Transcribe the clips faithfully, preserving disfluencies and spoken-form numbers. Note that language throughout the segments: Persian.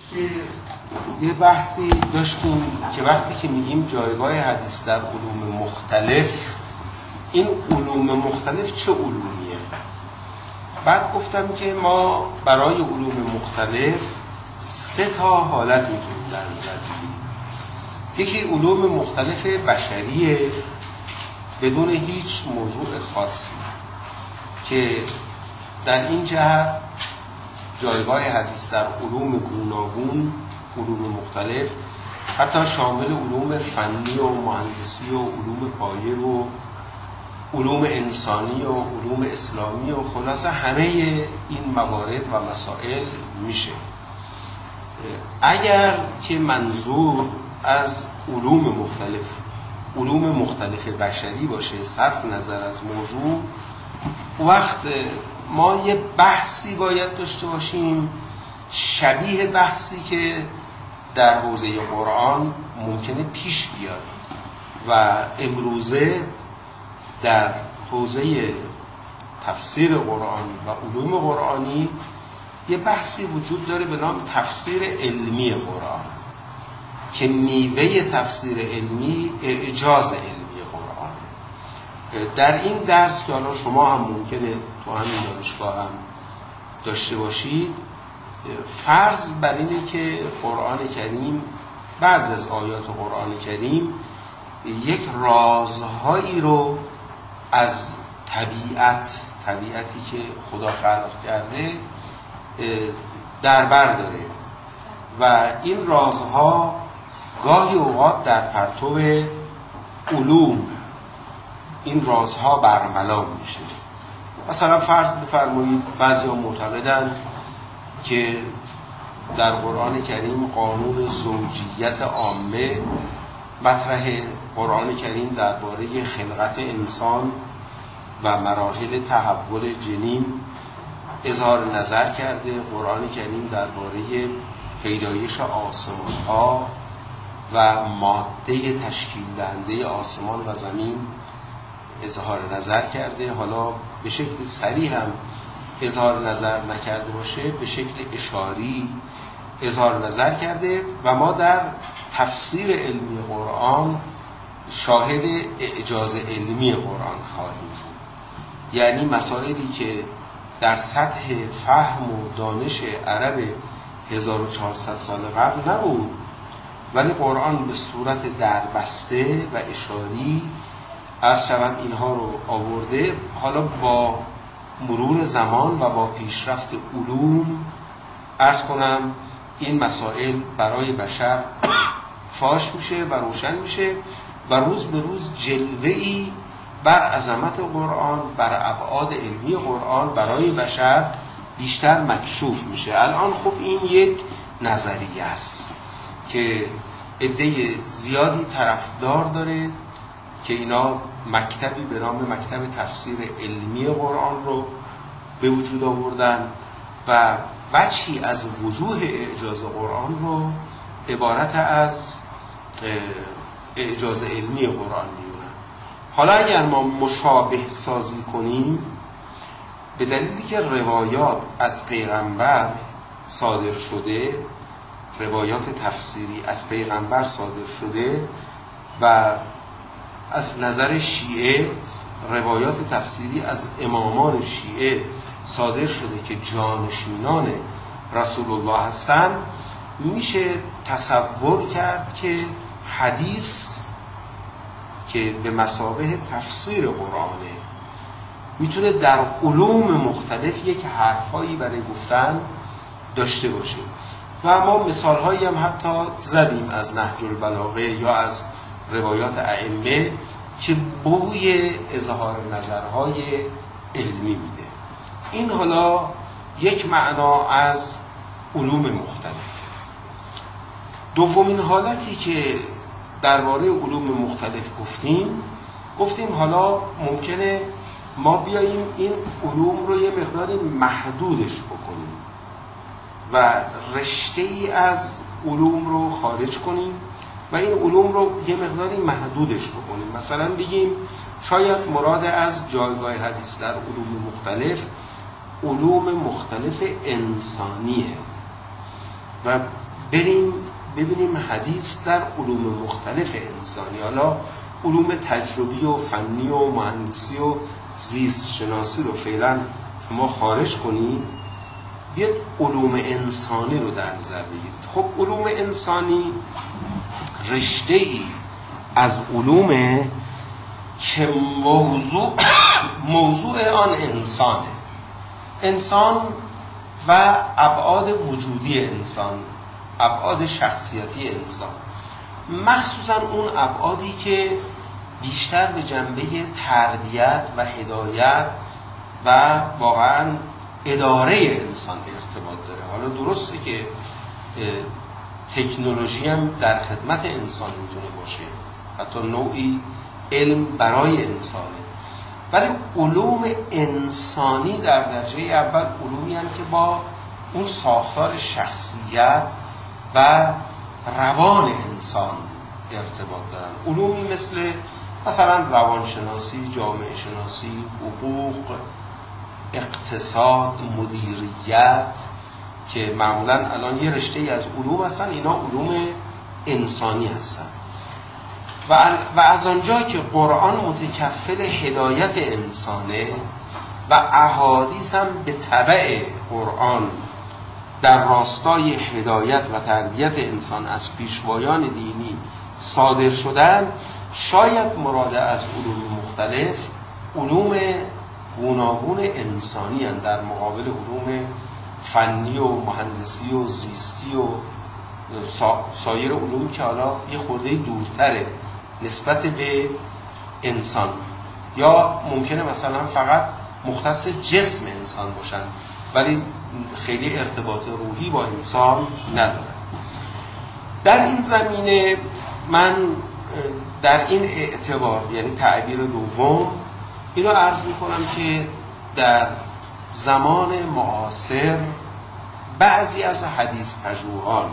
یه بحثی داشتیم که وقتی که میگیم جایگاه حدیث در علوم مختلف، این علوم مختلف چه علومیه؟ بعد گفتم که ما برای علوم مختلف سه تا حالت میتونیم در نظر بگیریم. یکی علوم مختلف بشریه بدون هیچ موضوع خاصی که در این جهت جایگاه حدیث در علوم گوناگون، علوم مختلف، حتی شامل علوم فنی و مهندسی و علوم پایه و علوم انسانی و علوم اسلامی و خلاصه همه این موارد و مسائل میشه. اگر که منظور از علوم مختلف علوم مختلف بشری باشه صرف نظر از موضوع، وقت ما یه بحثی باید داشته باشیم شبیه بحثی که در حوزه قرآن ممکنه پیش بیاد و امروزه در حوزه تفسیر قرآن و علوم قرآنی یه بحثی وجود داره به نام تفسیر علمی قرآن که میوه تفسیر علمی اعجاز علمی قرآنه. در این درس که حالا شما هم ممکنه تو همین دانشگاه هم داشته باشید، فرض بر اینه که قرآن کریم، بعضی از آیات قرآن کریم یک رازهایی رو از طبیعت طبیعتی که خدا خلق کرده در بر داره و این رازها گاهی اوقات در پرتو علوم این رازها برملا میشه. مثلا فرض بفرمایید بعضی ها معتقدن که در قرآن کریم قانون زوجیت عامه مطرح، قرآن کریم درباره خلقت انسان و مراحل تحول جنین اظهار نظر کرده، قرآن کریم درباره پیدایش آسمان ها و ماده تشکیل دهنده آسمان و زمین اظهار نظر کرده. حالا به شکل صریح هم اظهار نظر نکرده باشه، به شکل اشاری اظهار نظر کرده و ما در تفسیر علمی قرآن شاهد اعجاز علمی قرآن خواهیم بود. یعنی مسائلی که در سطح فهم و دانش عرب هزار و چهارصد سال قبل نبود، ولی قرآن به صورت دربسته و اشاری عرض شود اینها رو آورده. حالا با مرور زمان و با پیشرفت علوم عرض کنم این مسائل برای بشر فاش میشه و روشن میشه و روز به روز جلوه‌ای بر عظمت قرآن، بر ابعاد علمی قرآن برای بشر بیشتر مکشوف میشه. الان خب این یک نظریه است که عده زیادی طرفدار داره که اینا مکتبی به نام مکتب تفسیر علمی قرآن رو به وجود آوردن و وجهی از وجوه اعجاز قرآن رو عبارت از اعجاز علمی قرآن میدونن. حالا اگر ما مشابه سازی کنیم، به دلیلی که روایات از پیغمبر صادر شده، روایات تفسیری از پیغمبر صادر شده و از نظر شیعه روایات تفسیری از امامان شیعه صادر شده که جانشینان رسول الله هستند، میشه تصور کرد که حدیث که به مثابه تفسیر قرآنه میتونه در علوم مختلف یک حرفایی برای گفتن داشته باشه. و ما مثالهایی هم حتی زدیم از نهج البلاغه یا از روایات ائمه که بوی اظهار نظرهای علمی میده. این حالا یک معنا از علوم مختلف. دومین حالتی که درباره علوم مختلف گفتیم گفتیم حالا ممکنه ما بیاییم این علوم رو یه مقداری محدودش بکنیم و رشته‌ای از علوم رو خارج کنیم و این علوم رو یه مقداری محدودش بکنیم. مثلا بگیم شاید مراد از جایگاه حدیث در علوم مختلف علوم مختلف انسانیه و بریم ببینیم حدیث در علوم مختلف انسانی، حالا علوم تجربی و فنی و مهندسی و زیست شناسی رو فعلا شما خارج کنید، بیاد علوم انسانی رو در نظر بگیرید. خب علوم انسانی رشته ای از علومه که موضوع موضوع آن انسانه، انسان و ابعاد وجودی انسان، ابعاد شخصیتی انسان، مخصوصا اون ابعادی که بیشتر به جنبه تربیت و هدایت و واقعا اداره انسان ارتباط داره. حالا درسته که تکنولوژی هم در خدمت انسان میتونه باشه، حتی نوعی علم برای انسانه، ولی علوم انسانی در درجه اول علومی هستند که با اون ساختار شخصیت و روان انسان ارتباط دارن. علومی مثل مثلا روانشناسی، جامعه شناسی، حقوق، اقتصاد، مدیریت که معمولا الان یه رشته از علوم هستن، اینا علوم انسانی هستن. و و از آنجا که قرآن متکفل هدایت انسانه و احادیث هم به تبع قرآن در راستای هدایت و تربیت انسان از پیشوایان دینی صادر شدن، شاید مراد از علوم مختلف علوم گوناگون انسانی هستند در مقابل علوم فنی و مهندسی و زیستی و سایر علوم که حالا یه خورده دورتره نسبت به انسان، یا ممکنه مثلا فقط مختص جسم انسان باشن ولی خیلی ارتباط روحی با انسان ندارن. در این زمینه من در این اعتبار، یعنی تعبیر دوم، اینو عرض میکنم که در زمان معاصر بعضی از حدیث پژوهان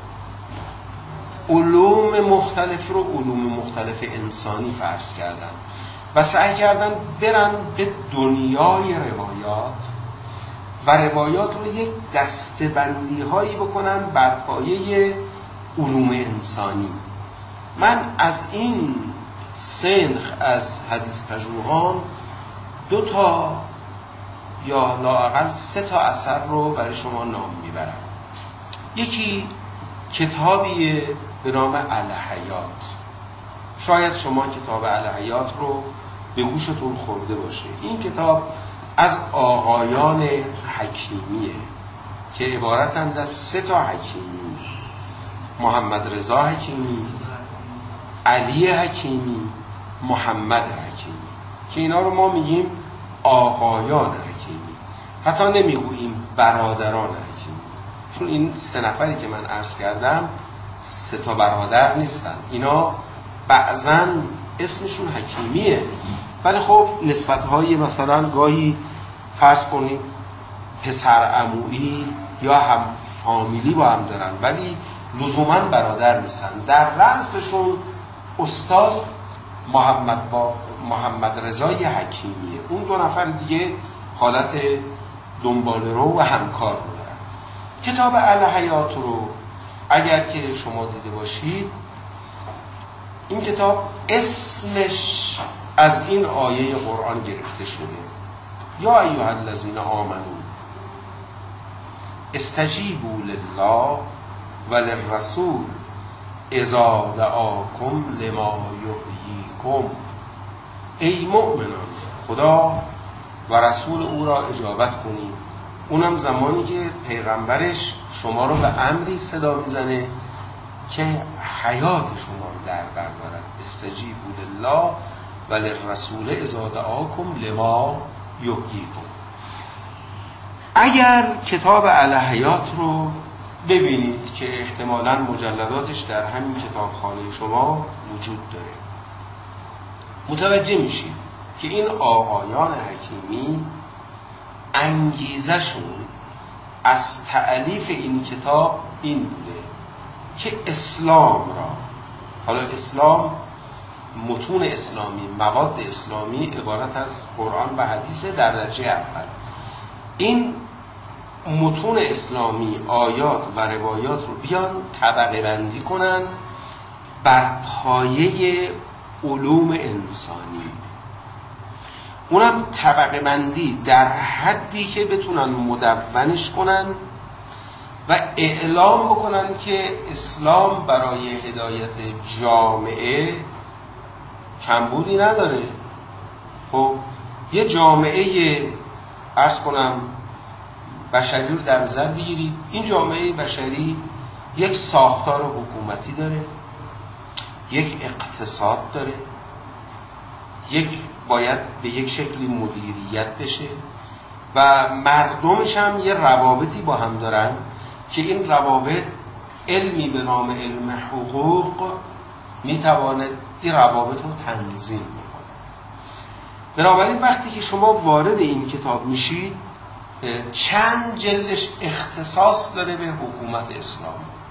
علوم مختلف رو علوم مختلف انسانی فرض کردن و سعی کردن برن به دنیای روایات و روایات رو یک دسته‌بندی هایی بکنن بر پایه علوم انسانی. من از این سنخ از حدیث پژوهان دو تا یا لااقل سه تا اثر رو برای شما نام میبرم. یکی کتابی به نام الحیات، شاید شما کتاب الحیات رو به گوشتون خورده باشه. این کتاب از آقایان حکیمیه که عبارتند از سه تا حکیمی: محمد رضا حکیمی، علی حکیمی، محمد حکیمی، که اینا رو ما میگیم آقایان حکیمی، حتی نمیگوییم برادران حکیمی، چون این سه نفری که من عرض کردم سه تا برادر نیستن، اینا بعضا اسمشون حکیمیه ولی خب نسبت‌های مثلا گاهی فرض کنید پسر عمویی یا هم فامیلی با هم دارن ولی لزوما برادر نیستن. در رأسشون استاد محمد با محمد رضای حکیمیه، اون دو نفر دیگه حالت دنبال رو و همکار رو دارن. کتاب الحیات رو اگر که شما دیده باشید، این کتاب اسمش از این آیه قرآن گرفته شده: یا ایها الذین آمنو استجیبوا لله و للرسول اذا دعاکم لما یحییکم. ای مؤمنان، خدا و رسول او را اجابت کنید، اونم زمانی که پیغمبرش شما رو به امری صدا میزنه که حیات شما رو در بر دارد. استجیبوا لله و للرسول اذا دعاکم لما یحییکم. اگر کتاب الحیات رو ببینید که احتمالاً مجلداتش در همین کتابخانه شما وجود داره، متوجه میشید که این آقایان حکیمی انگیزشون از تألیف این کتاب این بوده که اسلام را، حالا اسلام متون اسلامی، مواد اسلامی عبارت از قرآن و حدیث در درجه اول، این متون اسلامی آیات و روایات رو بیان طبقه بندی کنن بر پایه علوم انسانی، اونم طبقه بندی در حدی که بتونن مدونش کنن و اعلام بکنن که اسلام برای هدایت جامعه کمبودی نداره. خب یه جامعه عرض کنم بشری رو در نظر بگیرید، این جامعه بشری یک ساختار حکومتی داره، یک اقتصاد داره، یک باید به یک شکلی مدیریت بشه و مردمش هم یه روابطی با هم دارن که این روابط علمی به نام علم حقوق میتواند این روابط رو تنظیم بکنه. بنابراین وقتی که شما وارد این کتاب میشید چند جلدش اختصاص داره به حکومت اسلام،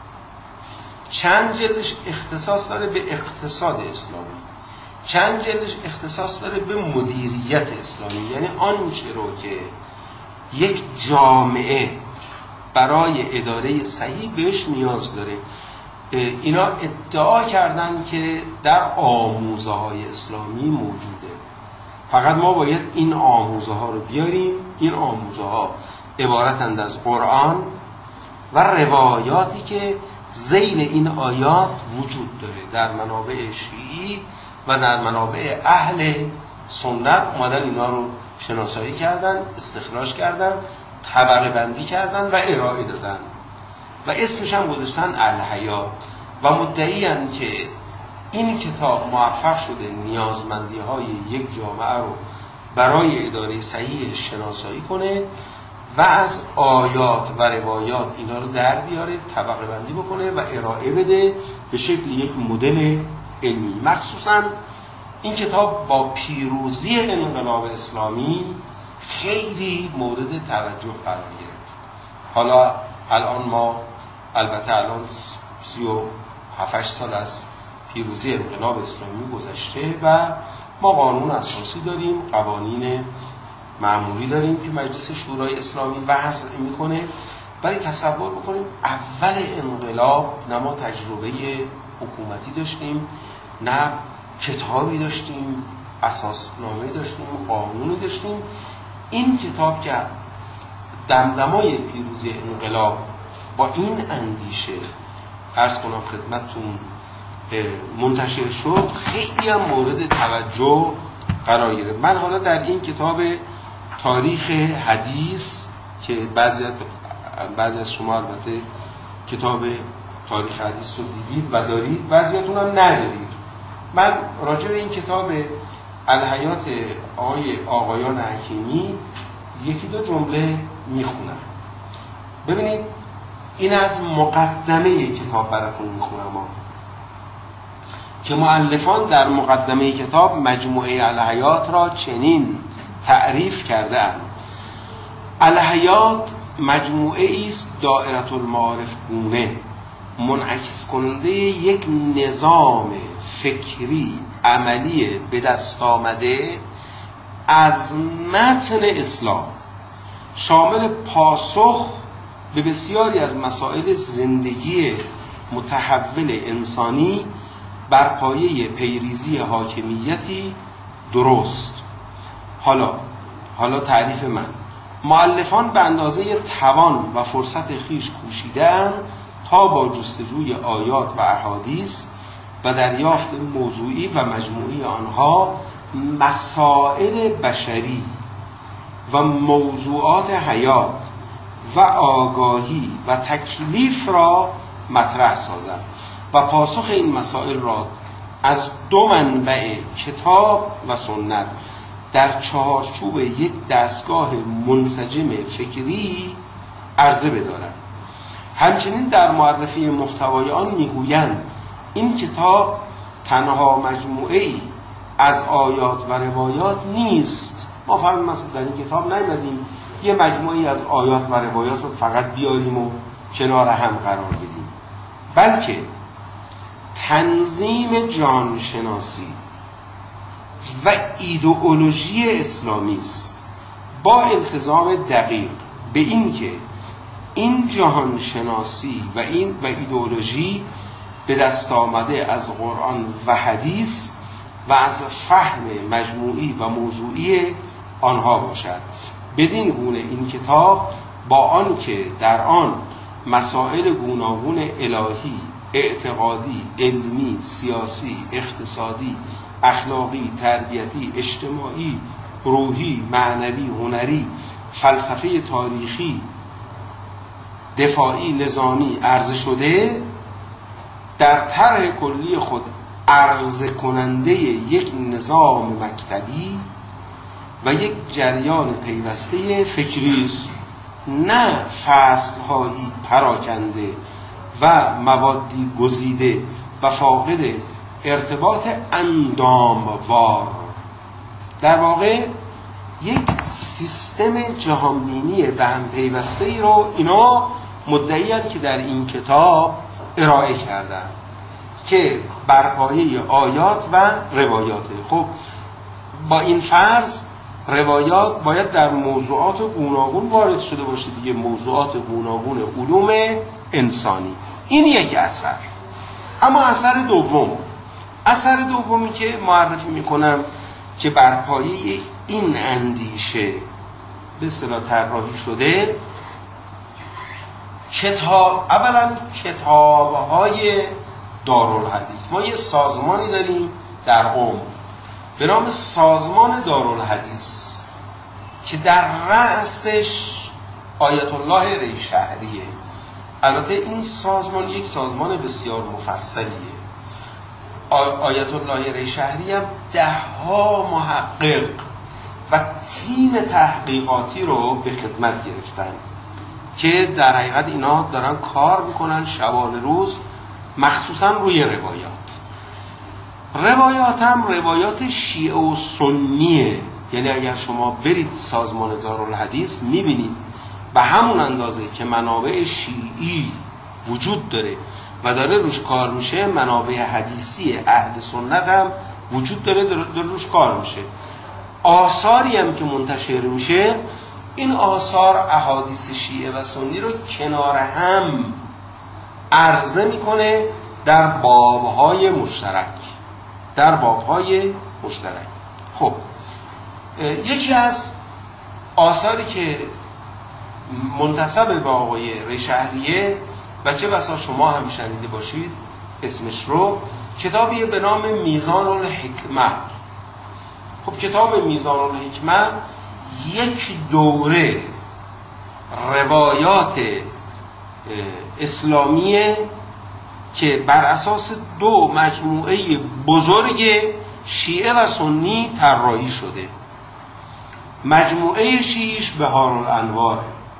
چند جلدش اختصاص داره به اقتصاد اسلامی، چند جلدش اختصاص داره به مدیریت اسلامی، یعنی آنچه رو که یک جامعه برای اداره صحیح بهش نیاز داره. اینا ادعا کردن که در آموزه های اسلامی موجوده، فقط ما باید این آموزه ها رو بیاریم. این آموزه ها عبارتند از قرآن و روایاتی که ذیل این آیات وجود داره در منابع شیعی و در منابع اهل سنت. اومدن اینا رو شناسایی کردن، استخراج کردن، طبقه بندی کردن و ارائه دادن و اسمش هم گذاشتن الحیات و مدعی‌اند که این کتاب موفق شده نیازمندی های یک جامعه رو برای اداره صحیح شناسایی کنه و از آیات و روایات اینا رو در بیاره، طبقه بندی بکنه و ارائه بده به شکل یک مدل علمی. مخصوصا این کتاب با پیروزی انقلاب اسلامی خیلی مورد توجه قرار گرفت. حالا الان ما البته الان سی و هفت سال از پیروزی انقلاب اسلامی گذشته و ما قانون اساسی داریم، قوانین معمولی داریم که مجلس شورای اسلامی وضع میکنه. ولی تصور بکنیم اول انقلاب نه ما تجربه حکومتی داشتیم، نه کتابی داشتیم، اساسنامه داشتیم، قانونی داشتیم. این کتاب که دمدمای پیروزی انقلاب با این اندیشه عرض کنم خدمتتون منتشر شد، خیلی هم مورد توجه قرار گرفت. من حالا در این کتاب تاریخ حدیث که بعضی بعضی از شما البته کتاب تاریخ حدیث رو دیدید و دارید، بعضیاتون هم ندارید، من راجع به این کتاب الحیات آقای آقایان حکیمی یکی دو جمله میخونم. ببینید این از مقدمه کتاب براتون میخونم که مؤلفان در مقدمه کتاب مجموعه الحیات را چنین تعریف کرده اند: الحیات مجموعه است دائره المعارف گونه، منعکس کننده یک نظام فکری عملی به دست آمده از متن اسلام، شامل پاسخ به بسیاری از مسائل زندگی متحول انسانی بر پایه پیریزی حاکمیتی درست. حالا حالا تعریف من: مؤلفان به اندازه توان و فرصت خیش کوشیده‌اند تا با جستجوی آیات و احادیث و دریافت موضوعی و مجموعی آنها مسائل بشری و موضوعات حیات و آگاهی و تکلیف را مطرح سازند و پاسخ این مسائل را از دو منبع کتاب و سنت در چارچوب یک دستگاه منسجم فکری عرضه بدارند. همچنین در معرفی محتوای آن میگویند این کتاب تنها مجموعه‌ای از آیات و روایات نیست. ما فهم مثلا در این کتاب نیامدیم یه مجموعه‌ای از آیات و روایات رو فقط بیاریم و کنار هم قرار بدیم، بلکه تنظیم جانشناسی و ایدئولوژی اسلامی است با التزام دقیق به این که این جهان شناسی و این و ایدئولوژی به دست آمده از قرآن و حدیث و از فهم مجموعی و موضوعی آنها باشد. بدین گونه این کتاب با آن که در آن مسائل گوناگون الهی، اعتقادی، علمی، سیاسی، اقتصادی، اخلاقی، تربیتی، اجتماعی، روحی، معنوی، هنری، فلسفه تاریخی، دفاعی، نظامی عرضه شده، در طرح کلی خود عرضه کننده یک نظام مکتبی و یک جریان پیوسته فکری است، نه فصل‌هایی پراکنده و موادی گزیده و فاقد ارتباط انداموار. در واقع یک سیستم جهانبینی به هم پیوسته ای رو اینا مدعی‌اند که در این کتاب ارائه کردن که بر پایه آیات و روایات. خب با این فرض روایات باید در موضوعات گوناگون وارد شده باشه دیگه، موضوعات گوناگون علوم انسانی. این یک اثر. اما اثر دوم، اثر دومی که معرفی میکنم که بر پایه این اندیشه به اصطلاح طراحی شده، کتاب، اولا کتاب‌های دارالحدیث. ما یه سازمانی داریم در قم به نام سازمان دارالحدیث که در رأسش آیت الله ریشهریه. البته این سازمان یک سازمان بسیار مفصلیه. آیت الله ریشهری هم ده ها محقق و تیم تحقیقاتی رو به خدمت گرفتن که در حقیقت اینا دارن کار میکنن شبان روز، مخصوصا روی روایات. روایات هم روایات شیعه و سنیه. یعنی اگر شما برید سازمان دارالحدیث میبینید به همون اندازه که منابع شیعی وجود داره و داره روش کار میشه، منابع حدیثی اهل سنت هم وجود داره داره روش کار میشه. آثاری هم که منتشر میشه، این آثار احادیث شیعه و سنی رو کنار هم عرضه میکنه در بابهای مشترک در بابهای مشترک. خب یکی از آثاری که منتسب به آقای ریشهریه و چه بسا شما هم شنیده باشید اسمش رو، کتابی به نام میزان الحکمه. خب کتاب میزان الحکمه یک دوره روایات اسلامیه که بر اساس دو مجموعه بزرگ شیعه و سنی طراحی شده. مجموعه شیعیش بهارالانواره،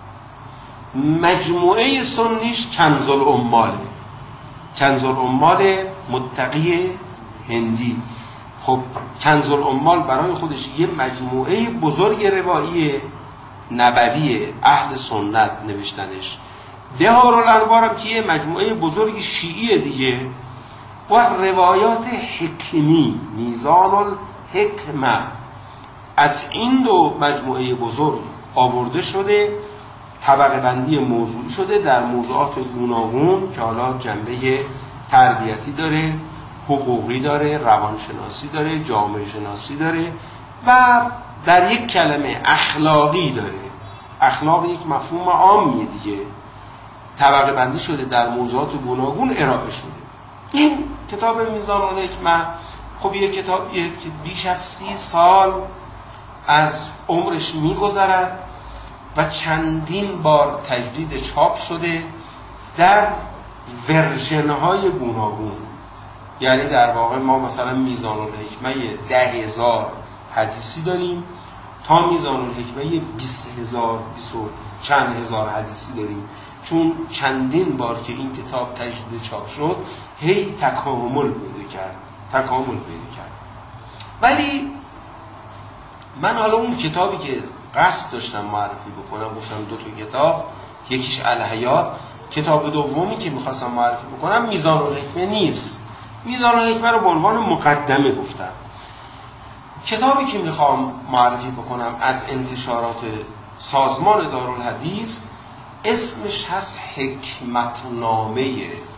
مجموعه سنیش کنز العماله، کنز العمال متقی هندی. خب کنز العمال برای خودش یه مجموعه بزرگ روایی نبوی اهل سنت نوشتنش. بهارالانوار هم که یه مجموعه بزرگ شیعی دیگه و روایات حکمی، میزان الحکمه، از این دو مجموعه بزرگ آورده شده، طبقه بندی موضوعی شده در موضوعات گوناگون که حالا جنبه تربیتی داره، حقوقی داره، روانشناسی داره، جامعه شناسی داره و در یک کلمه اخلاقی داره. اخلاق یک مفهوم عامیه دیگه، طبقه بندی شده در موضوعات گوناگون ارائه شده. این کتاب میزان الحکمه خب یک کتابیه که بیش از سی سال از عمرش میگذرد و چندین بار تجدید چاپ شده در ورژن‌های گوناگون. یعنی در واقع ما مثلا میزان الحکمه ده هزار حدیثی داریم تا میزان الحکمه بیست هزار بیست و چند هزار حدیثی داریم، چون چندین بار که این کتاب تجدید چاپ شد هی تکامل پیدا کرد تکامل پیدا کرد. ولی من حالا اون کتابی که قصد داشتم معرفی بکنم، گفتم دو تا کتاب، یکیش الحیات، کتاب دومی که میخواستم معرفی بکنم میزان الحکمه نیست. میزان الحکمه رو به عنوان مقدمه گفتم. کتابی که میخوام معرفی بکنم از انتشارات سازمان دارالحدیث اسمش هست حکمتنامه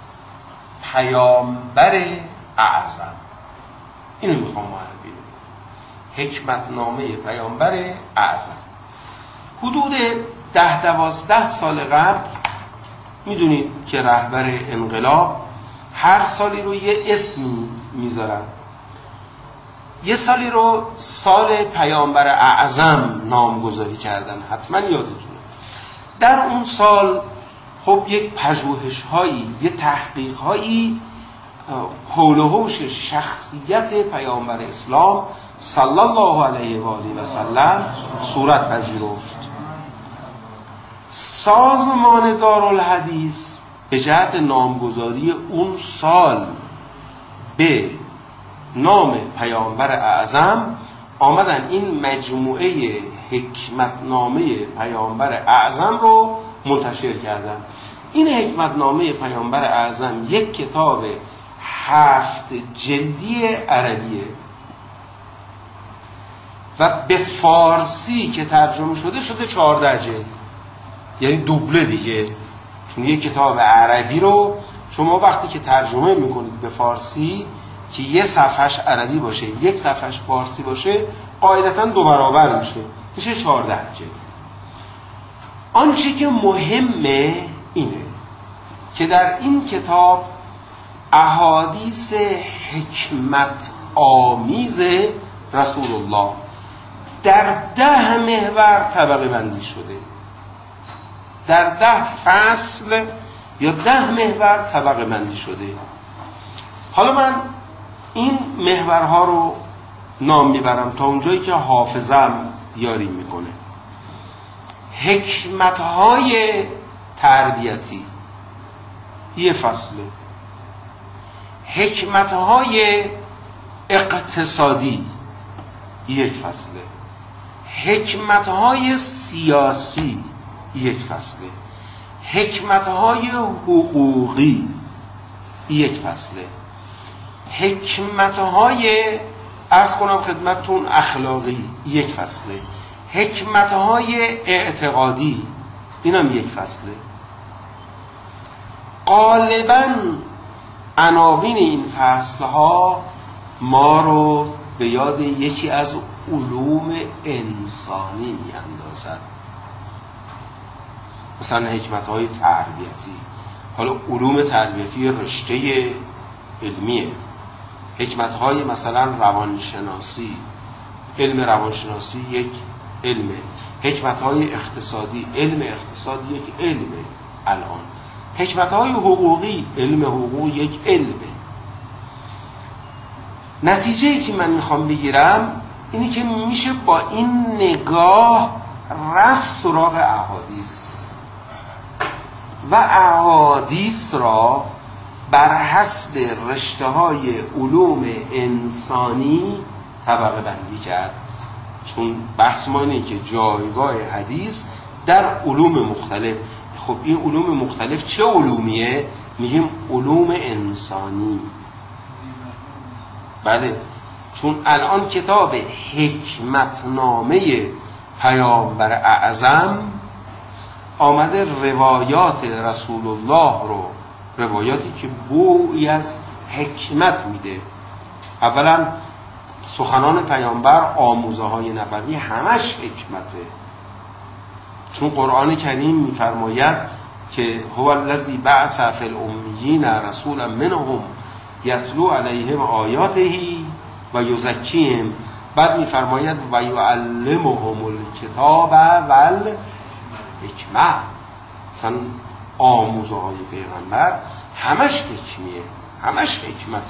پیامبر اعظم. اینو میخوام معرفی کنم، حکمتنامه پیامبر اعظم. حدود ده دوازده سال قبل میدونید که رهبر انقلاب هر سالی رو یه اسمی میذارن. یه سالی رو سال پیامبر اعظم نامگذاری کردن، حتما یادتونه. در اون سال خب یک پژوهش هایی، یه تحقیق هایی حول و حوش شخصیت پیامبر اسلام صلی الله علیه و آله و سلم صورت پذیرفت. سازمان دارالحدیث به جهت نامگذاری اون سال به نام پیامبر اعظم آمدن این مجموعه حکمتنامه پیامبر اعظم رو منتشر کردن. این حکمتنامه پیامبر اعظم یک کتاب هفت جلدی عربیه و به فارسی که ترجمه شده شده چهارده جلد، یعنی دوبله دیگه. چون یک کتاب عربی رو شما وقتی که ترجمه میکنید به فارسی که یه صفحش عربی باشه یک صفحش فارسی باشه قاعدتا دو برابر میشه، میشه چهارده جلد. آنچه که مهمه اینه که در این کتاب احادیث حکمت آمیز رسول الله در ده محور طبقه بندی شده، در ده فصل یا ده محور طبقه بندی شده. حالا من این محورها رو نام میبرم تا اونجایی که حافظم یاری میکنه. حکمتهای تربیتی یه فصله، حکمتهای اقتصادی یک فصله، حکمتهای سیاسی یک فصله، حکمتهای حقوقی یک فصله، حکمتهای عرض کنم خدمتتون اخلاقی یک فصله، حکمتهای اعتقادی اینم یک فصله. غالباً عناوین این فصلها ما رو به یاد یکی از علوم انسانی میاندازد، مثلا حکمتهای تربیتی. حالا علوم تربیتی رشته علمیه. حکمتهای مثلا روانشناسی، علم روانشناسی یک علمه. حکمتهای اقتصادی، علم اقتصادی یک علمه. الان حکمتهای حقوقی، علم حقوق یک علمه. نتیجه‌ای که من میخوام بگیرم اینی که میشه با این نگاه رفت سراغ احادیث و احادیث را بر حسب رشته‌های علوم انسانی طبقه بندی کرد. چون بحث ما اینه که جایگاه حدیث در علوم مختلف. خب این علوم مختلف چه علومیه؟ میگیم علوم انسانی. بله، چون الان کتاب حکمتنامه پیامبر اعظم آمده روایات رسول الله رو، روایاتی که بویی از حکمت میده. اولا سخنان پیامبر، آموزه های نبوی همش حکمته. چون قرآن کریم میفرماید که هو الذی بعث فی الامیین رسولا منهم یتلو علیهم آیاته و یزکیهم. بعد میفرماید و یعلمهم الکتاب والحکمه. مثلا آموزه های پیغمبر همش حکمیه، همش حکمته.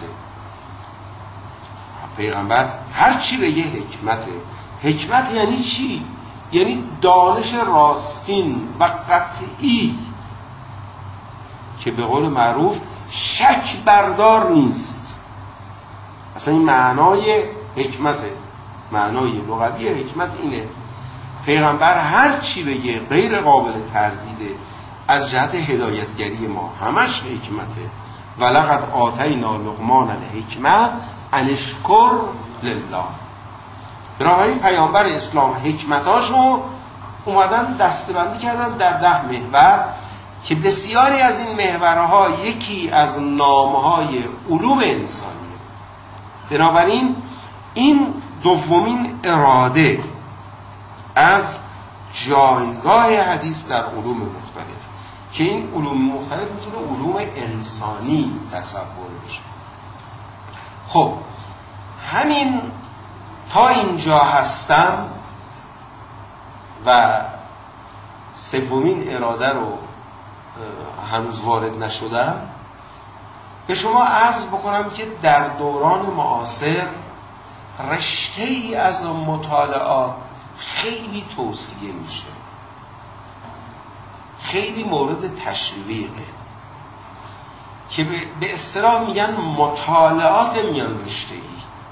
پیغمبر هر چی بگه حکمته. حکمت یعنی چی؟ یعنی دانش راستین و قطعی که به قول معروف شک بردار نیست. اصلا این معنای حکمته. معنای لغوی حکمت اینه. پیغمبر هر چی بگه غیر قابل تردیده از جهت هدایتگری ما، همش حکمته. ولقد آتینا لقمان الحکمه ان اشکر لله. برای پیامبر اسلام حکمتاشو اومدن دسته‌بندی کردن در ده محور که بسیاری از این محورها یکی از نامهای علوم انسانیه. بنابراین این دومین اراده از جایگاه حدیث در علوم مختلف که این علوم مختلف میتونه علوم انسانی تصور بشه. خب همین تا اینجا هستم و سومین اراده رو هنوز وارد نشدم. به شما عرض بکنم که در دوران معاصر رشته ای از مطالعات خیلی توصیه میشه، خیلی مورد تشویقه که به اصطلاح میگن مطالعات میان رشته ای.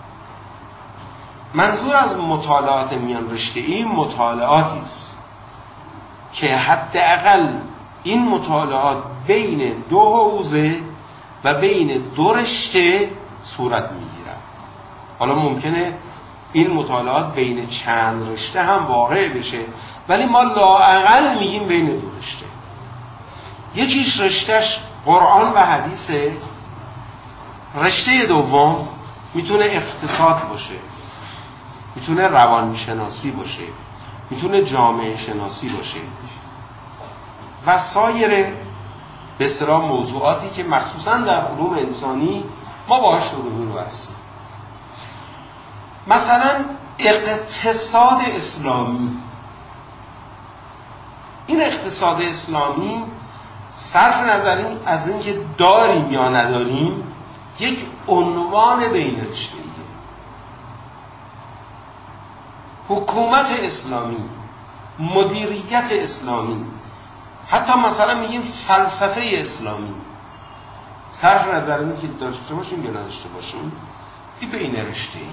منظور از مطالعات میان رشته ای مطالعاتی است که حداقل این مطالعات بین دو حوزه و بین دو رشته صورت میگیرد. حالا ممکنه این مطالعات بین چند رشته هم واقع بشه، ولی ما لااقل میگیم بین دو رشته. یکیش رشتهش قرآن و حدیثه، رشته دوم میتونه اقتصاد باشه، میتونه روانشناسی باشه، میتونه جامعه شناسی باشه و سایر به اصطلاح موضوعاتی که مخصوصا در علوم انسانی ما باهاش روبرو هستیم. مثلا اقتصاد اسلامی، این اقتصاد اسلامی صرف نظر از این که داریم یا نداریم یک عنوان بین رشته‌ایه. حکومت اسلامی، مدیریت اسلامی، حتی مثلا میگیم فلسفه اسلامی، صرف نظر از این که داشته باشیم یا نداشته باشیم این بین رشته‌ایه.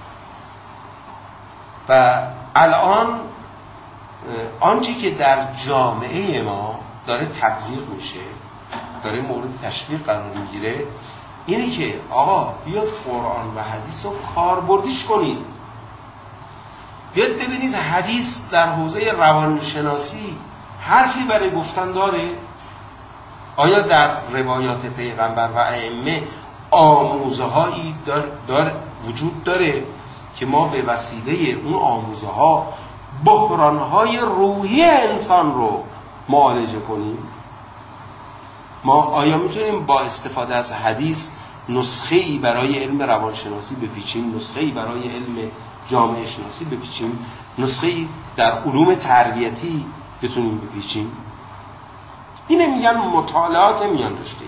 و الان آنچه که در جامعه ما داره تبلیغ میشه، داره مورد تشویق قرار میگیره، اینه که آقا بیاد قرآن و حدیث رو کاربردیش کنید. بیاد ببینید حدیث در حوزه روانشناسی حرفی برای گفتن داره. آیا در روایات پیغمبر و ائمه آموزه هایی دار, دار وجود داره که ما به وسیله اون آموزه ها بحران های روحی انسان رو معالجه کنیم؟ ما آیا میتونیم با استفاده از حدیث نسخه‌ای برای علم روانشناسی بپیچیم، نسخه‌ای برای علم جامعه شناسی بپیچیم، نسخه‌ای در علوم تربیتی بتونیم بپیچیم؟ اینه میگن مطالعات میان رشته‌ای.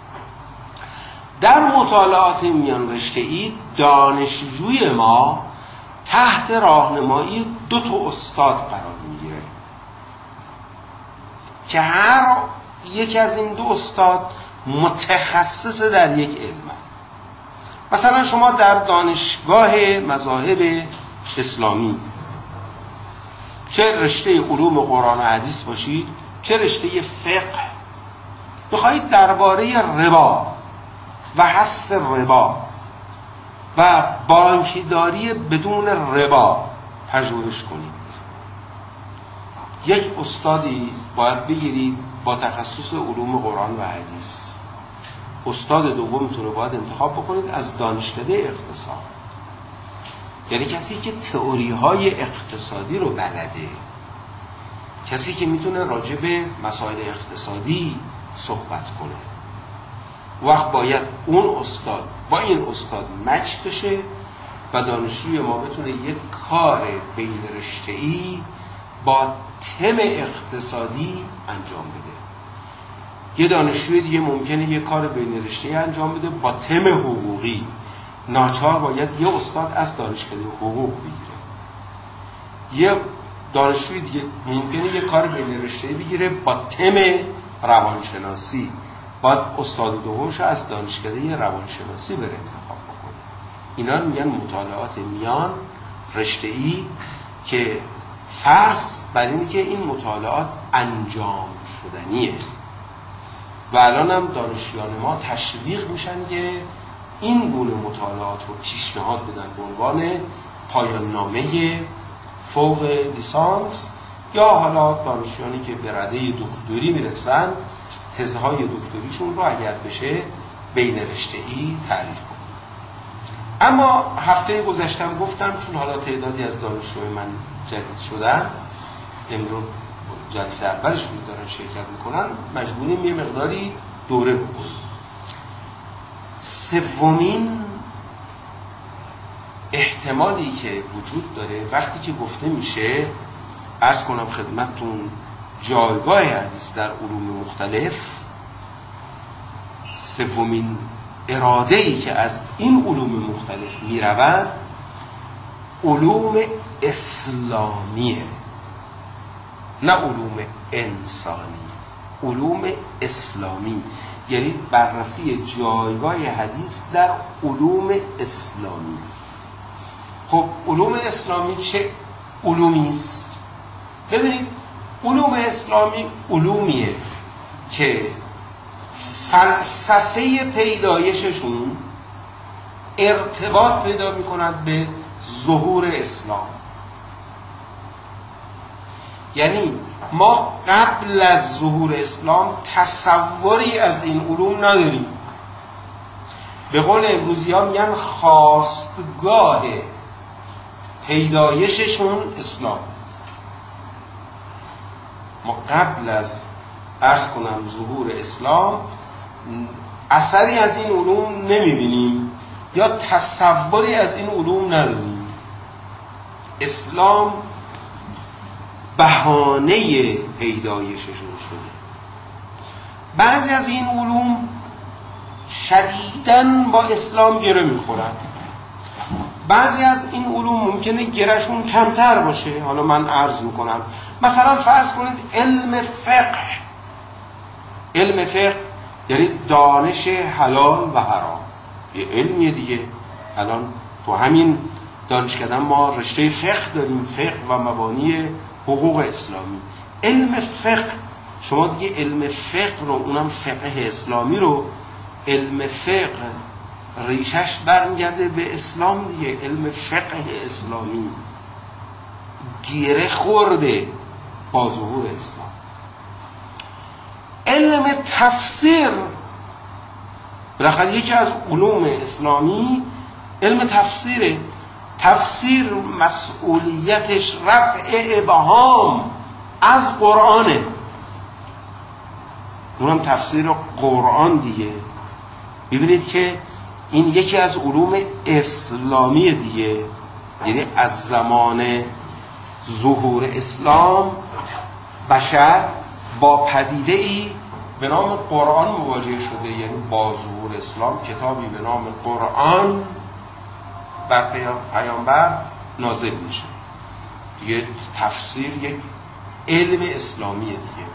در مطالعات میان رشته‌ای دانشجوی ما تحت راهنمایی دو تا استاد قرار میگیره که هر یک از این دو استاد متخصص در یک علم. مثلا شما در دانشگاه مذاهب اسلامی چه رشته علوم قرآن و حدیث باشید، چه رشته فقه، بخواهید درباره ربا و حذف ربا و بانکیداری بدون ربا پژوهش کنید، یک استادی باید بگیرید با تخصص علوم قرآن و حدیث. استاد دومتون رو باید انتخاب بکنید از دانشکده اقتصاد، یعنی کسی که تئوری های اقتصادی رو بلده، کسی که میتونه راجع به مسائل اقتصادی صحبت کنه. وقت باید اون استاد با این استاد مچ بشه و دانشجوی ما بتونه یک کار بین رشته‌ای با تم اقتصادی انجام بده. یه دانشجوی دیگه ممکنه یک کار بین رشته‌ای انجام بده با تم حقوقی، ناچار باید یه استاد از دانشکده حقوق بگیره. یه دانشجوی دیگه ممکنه یه کار بین رشته‌ای بگیره با تم روانشناسی، باید استاد دومش از دانشکده روانشناسی بره انتخاب بکنه. اینا میگن مطالعات میان رشته‌ای که فرض بر اینه که این مطالعات انجام شدنیه و الان هم دانشجویان ما تشویق میشن که این گونه مطالعات رو پیشنهاد بدن به عنوان پایان نامه فوق لیسانس یا حالا دانشجویانی که به رده دکتری میرسن تزهای دکتریشون رو اگر بشه بین رشته‌ای تعریف کنن. اما هفته گذشتم گفتم چون حالا تعدادی از دانشجوی من جدید شدن، امروز جلسه اولشون دارن شرکت میکنن، مجبوریم یه مقداری دوره بکنیم. سومین احتمالی که وجود داره وقتی که گفته میشه، عرض کنم خدمتتون، جایگاه حدیث در علوم مختلف، سومین اراده‌ای که از این علوم مختلف میرود علوم اسلامیه، نه علوم انسانی، علوم اسلامی، یعنی بررسی جایگاه حدیث در علوم اسلامی. خب علوم اسلامی چه علومی است؟ ببینید علوم اسلامی علومیه که فلسفه پیدایششون ارتباط پیدا می‌کند به ظهور اسلام. یعنی ما قبل از ظهور اسلام تصوری از این علوم نداریم. به قول امروزی‌ها میگن خاستگاه پیدایششون اسلام. ما قبل از عرض کنم ظهور اسلام اثری از این علوم نمیبینیم یا تصوری از این علوم نداریم. اسلام بهانه پیدایششون شده. بعضی از این علوم شدیداً با اسلام گره میخورن، بعضی از این علوم ممکنه گرهشون کمتر باشه. حالا من عرض میکنم، مثلا فرض کنید علم فقه. علم فقه یعنی دانش حلال و حرام، یه علمیه دیگه. الان تو همین دانشکده ما رشته فقه داریم، فقه و مبانی حقوق اسلامی. علم فقه، شما دیگه علم فقه رو، اونم فقه اسلامی رو، علم فقه ریشش برمیگرده به اسلام دیگه. علم فقه اسلامی گیره خورده با ظهور اسلام. علم تفسیر، بالاخره یکی از علوم اسلامی علم تفسیره. تفسیر مسئولیتش رفع ابهام از قرآنه، اونم تفسیر قرآن دیگه. ببینید که این یکی از علوم اسلامی دیگه. یعنی از زمان ظهور اسلام بشر با پدیده‌ای به نام قرآن مواجه شده. یعنی با ظهور اسلام کتابی به نام قرآن بر پیامبر نازل میشه دیگه. تفسیر یک علم اسلامی دیگه.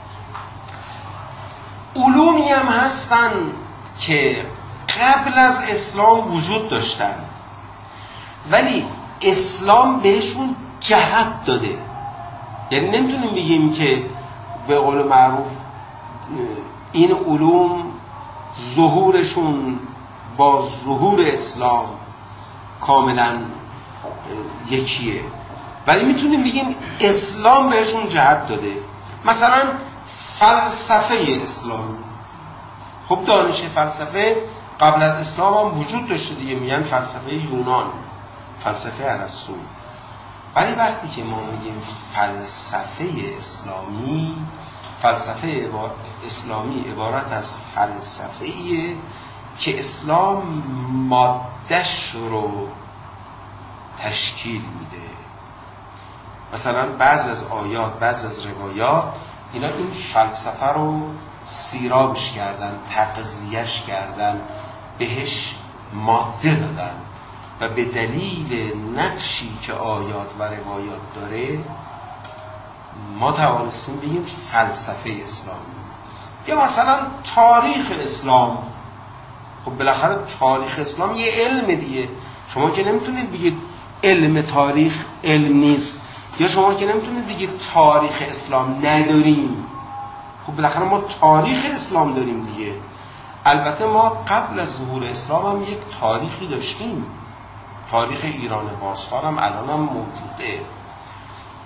علومی هم هستن که قبل از اسلام وجود داشتن ولی اسلام بهشون جهت داده. یعنی نمیتونیم بگیم که به قول معروف این علوم ظهورشون با ظهور اسلام کاملا یکیه، ولی میتونیم بگیم اسلام بهشون جهت داده. مثلا فلسفه اسلامی، خب دانش فلسفه قبل از اسلام هم وجود داشته دیگه، میگن فلسفه یونان، فلسفه ارسطو. ولی وقتی که ما میگیم فلسفه اسلامی، فلسفه اسلامی عبارت از فلسفه‌ایه که اسلام ماده‌اش رو تشکیل میده. مثلا بعض از آیات، بعض از روایات، اینا این فلسفه رو سیرابش کردن، تغذیه‌اش کردن، بهش ماده دادن و به دلیل نقشی که آیات و روایات داره ما توانستیم بگیم فلسفه اسلامی. یا مثلا تاریخ اسلام، خب بالاخره تاریخ اسلام یه علم دیگه. شما که نمیتونید بگید علم تاریخ علم نیست، یا شما که نمیتونید بگید تاریخ اسلام نداریم. خب بالاخره ما تاریخ اسلام داریم دیگه. البته ما قبل از ظهور اسلام هم یک تاریخی داشتیم. تاریخ ایران باستان هم الان هم موجوده.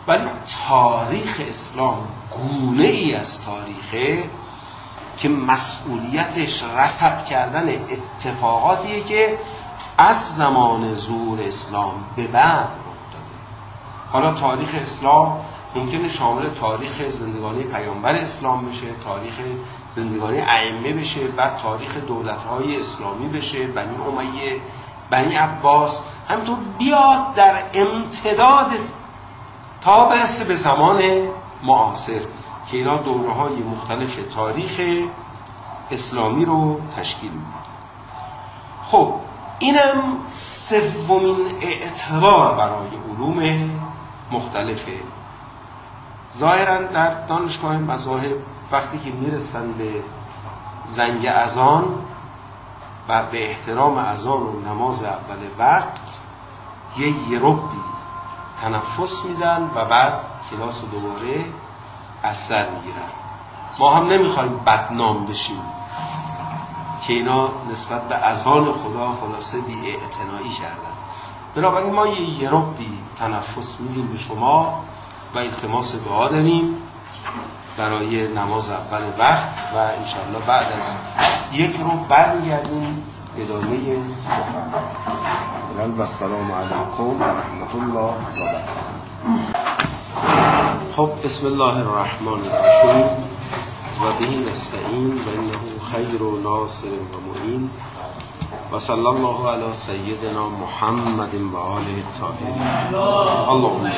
ولی تاریخ اسلام گونه ای از تاریخه که مسئولیتش رصد کردن اتفاقاتیه که از زمان ظهور اسلام به بعد رخ داده. حالا تاریخ اسلام ممکنه شامل تاریخ زندگانی پیامبر اسلام بشه، تاریخ زندگانی ائمه بشه، بعد تاریخ دولت‌های اسلامی بشه، بنی امیه، بنی عباس، همینطور بیاد در امتداد تا برسه به زمان معاصر که اینا دوره‌های مختلف تاریخ اسلامی رو تشکیل میده. خب اینم سومین اعتبار برای علوم مختلفه. ظاهراً در دانشگاه مذاهب وقتی که میرسن به زنگ اذان و به احترام اذان و نماز اول وقت یه یروبی تنفس میدن و بعد کلاس رو دوباره از سر میگیرن. ما هم نمیخوایم بدنام بشیم که اینا نسبت به اذان خدا خلاصه بی اعتنایی کردن. بنابراین ما یه یروبی تنفس میدیم به شما و التماس دعا داریم برای نماز اول وقت و انشاءالله بعد از یک رو برمیگردیم ادامه سخن. و السلام علیکم و رحمت الله و برکاته. خب بسم الله الرحمن الرحیم و به نستعین و انه خیر و ناصر و معین و صلی الله علی سیدنا محمد و آله الطاهرین. اللهم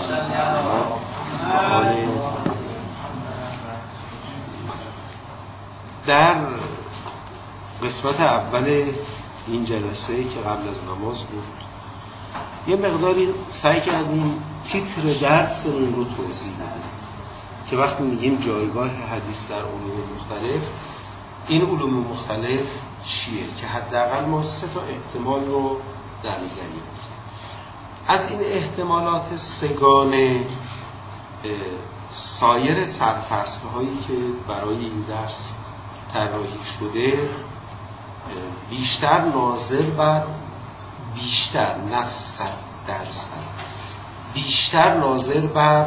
صل در قسمت اول این جلسه که قبل از نماز بود یه مقداری سعی کردیم تیتر درسمون رو توضیح بدیم که وقتی میگیم جایگاه حدیث در علوم مختلف، این علوم مختلف چیه که حداقل ما سه تا احتمال رو در نظر گرفتیم. از این احتمالات سگانه سایر سرفصل هایی که برای این درس طراحی شده بیشتر ناظر بر بیشتر نه صد درصد بیشتر ناظر بر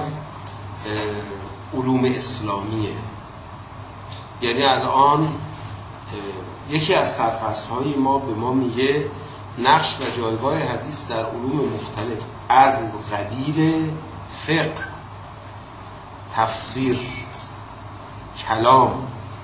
علوم اسلامیه. یعنی الان یکی از سرفصل‌های ما به ما میگه نقش و جایگاه حدیث در علوم مختلف از قبیل فقه، تفسیر، کلام،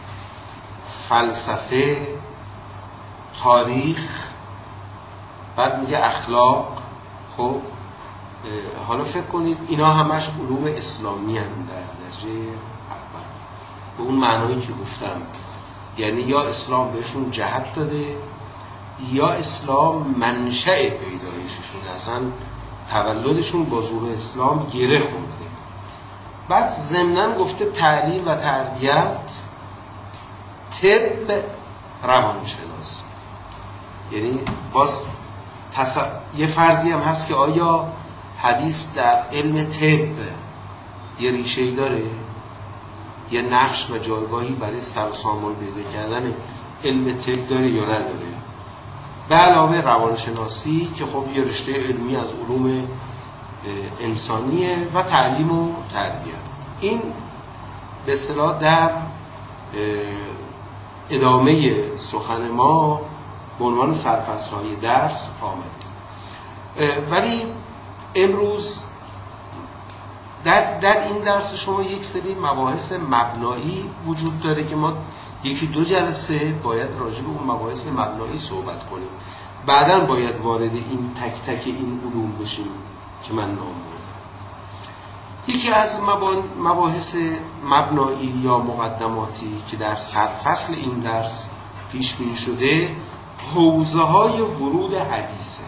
فلسفه، تاریخ، بعد میگه اخلاق. خب حالا فکر کنید اینا همش علوم اسلامی هم در درجه اول به اون معنایی که گفتم، یعنی یا اسلام بهشون جهت داده یا اسلام منشأ پیدایششون، اصلا تولدشون با ظهور اسلام گره خورده. بعد ضمناً گفته تعلیم و تربیت، طب، روانشناسی. یعنی باز تص... یه فرضی هم هست که آیا حدیث در علم طب یه ریشه‌ای داره؟ یه نقش و جایگاهی برای سر و سامان پیدا کردن علم طب داره یا نداره؟ به علاوه روانشناسی که خب یه رشته علمی از علوم انسانیه و تعلیم و تربیت. این به اصطلاح در ادامه سخن ما به عنوان سرفصل‌های درس آمده. ولی امروز در, در این درس شما یک سری مباحث مبنایی وجود داره که ما یکی دو جلسه باید راجع به اون مباحث مبنایی صحبت کنیم، بعداً باید وارد این تک تک این علوم بشیم که من نام بردم. یکی از مباحث مبنایی یا مقدماتی که در سرفصل این درس پیش بینی شده حوزه های ورود حدیثه.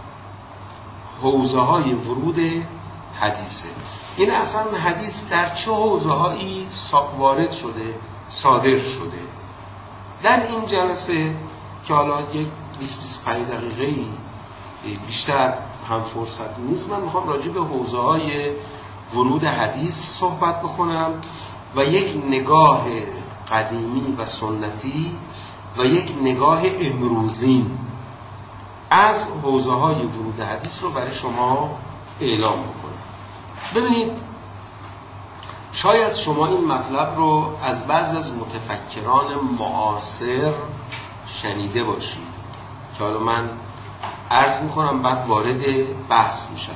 حوزه های ورود حدیثه این اصلا حدیث در چه حوزه هایی وارد شده، صادر شده. در این جلسه که حالا یک بیست بیست و پنج دقیقه بیشتر هم فرصت نیست، من میخوام راجع به حوزه های ورود حدیث صحبت بکنم و یک نگاه قدیمی و سنتی و یک نگاه امروزین از حوزه های ورود حدیث رو برای شما اعلام بکنم. ببینید شاید شما این مطلب رو از بعضی از متفکران معاصر شنیده باشید که حالا من عرض میکنم بعد وارد بحث میشم.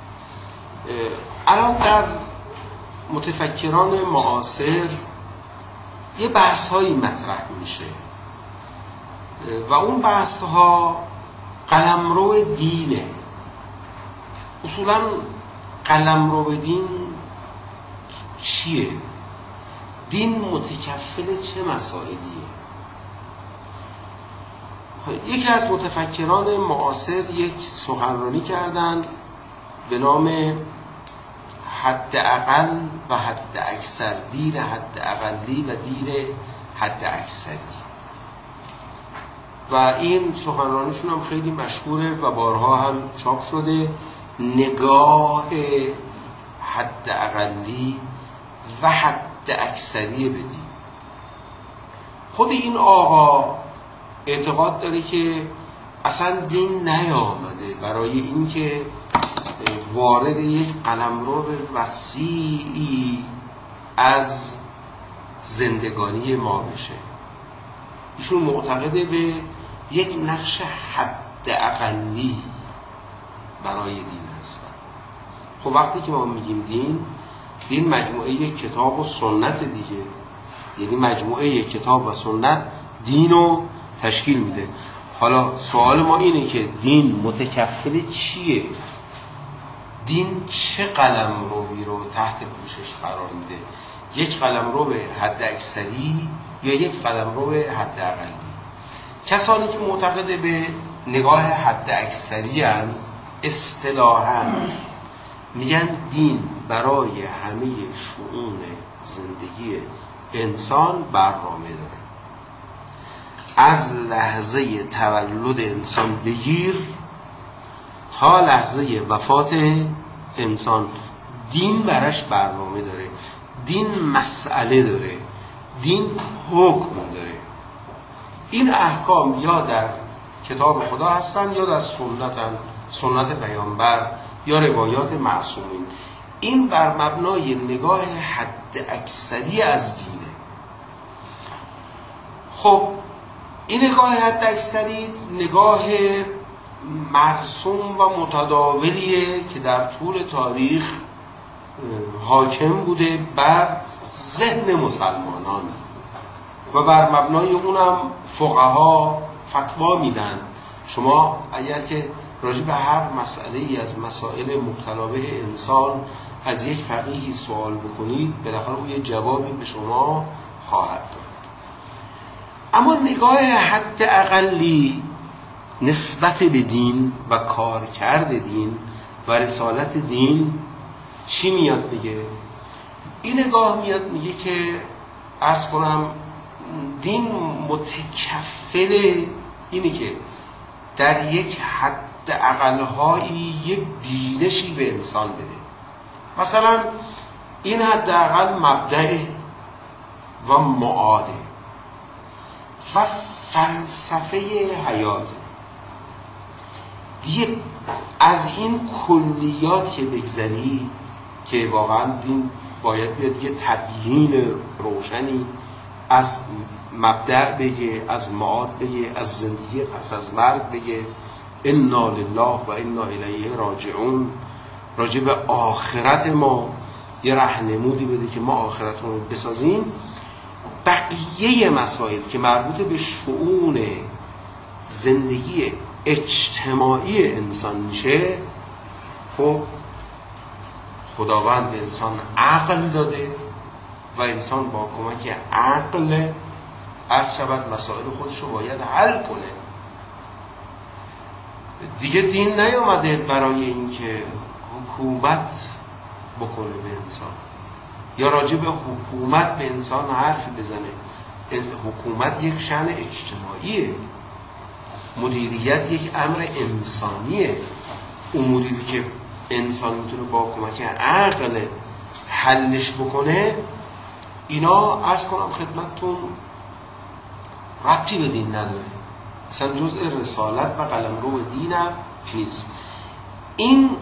الان در متفکران معاصر یه بحث هایی مطرح میشه و اون بحث ها قلمرو دینه. اصولا قلمرو دین چیه؟ دین متکفل چه مسائلیه؟ یکی از متفکران معاصر یک سخنرانی کردن به نام حد اقل و حد اکثر، دین حد اقلی و دین حد اکثری، و این سخنرانیشون هم خیلی مشهوره و بارها هم چاپ شده. نگاه حد اقلی و حد اکثری بدین. خود این آقا اعتقاد داره که اصلا دین نیامده برای اینکه وارد یک قلمرو وسیعی از زندگانی ما بشه. ایشون معتقده به یک نقش حد اقلی برای دین هستن. خب وقتی که ما میگیم دین، دین مجموعه کتاب و سنت دیگه، یعنی مجموعه کتاب و سنت دین رو تشکیل میده. حالا سوال ما اینه که دین متکفل چیه؟ دین چه قلمروی رو تحت پوشش قرار میده؟ یک قلمرو به حد اکثری یا یک قلمرو به حد اقلی؟ کسانی که معتقد به نگاه حد اکثری هستند اصطلاحاً میگن دین برای همه شؤون زندگی انسان برنامه داره. از لحظه تولد انسان بگیر تا لحظه وفات انسان دین براش برنامه داره، دین مسئله داره، دین حکم داره. این احکام یا در کتاب خدا هستن یا در سنتن، سنت پیامبر یا روایات معصومین. این بر مبنای نگاه حد اکثری از دینه. خب این نگاه حد اکثری نگاه مرسوم و متداولیه که در طول تاریخ حاکم بوده بر ذهن مسلمانان و بر مبنای اونم فقها فتوا میدن. شما اگر که راجع به هر مسئله ای از مسائل مبتلا به انسان از یک فقیهی سوال بکنید، بالاخره او یه جوابی به شما خواهد داد. اما نگاه حد اقلی نسبت به دین و کارکرد دین و رسالت دین چی میاد میگه؟ این نگاه میاد میگه که عرض کنم دین متکفل اینی که در یک حد اقلهایی یک بینشی به انسان بده. مثلا این حد اقل مبدأ و معاده و فلسفه حیاته. دیگه از این کلیات که بگذری که واقعا دین باید بیاد یه تبیین روشنی از مبدأ بگه، از معاد بگه، از زندگی پس از مرگ بگه، انا لله و انا الیه راجعون، راجع به آخرت ما یه راهنمودی بده که ما آخرتمون رو بسازیم. بقیه مسائل که مربوط به شؤون زندگی اجتماعی انسان میشه، خب خداوند به انسان عقل داده و انسان با کمک عقل از شبت مسائل خودش رو باید حل کنه. دیگه دین نیامده برای اینکه حکومت بکنه به انسان یا راجع به حکومت به انسان حرف بزنه. حکومت یک شأن اجتماعیه، مدیریت یک امر انسانیه. اموری که انسان میتونه با کمک عقل حلش بکنه، اینا عرض کنم خدمتتون ربطی به دین نداره، اصلا جزء رسالت و قلمرو دین هم نیست. این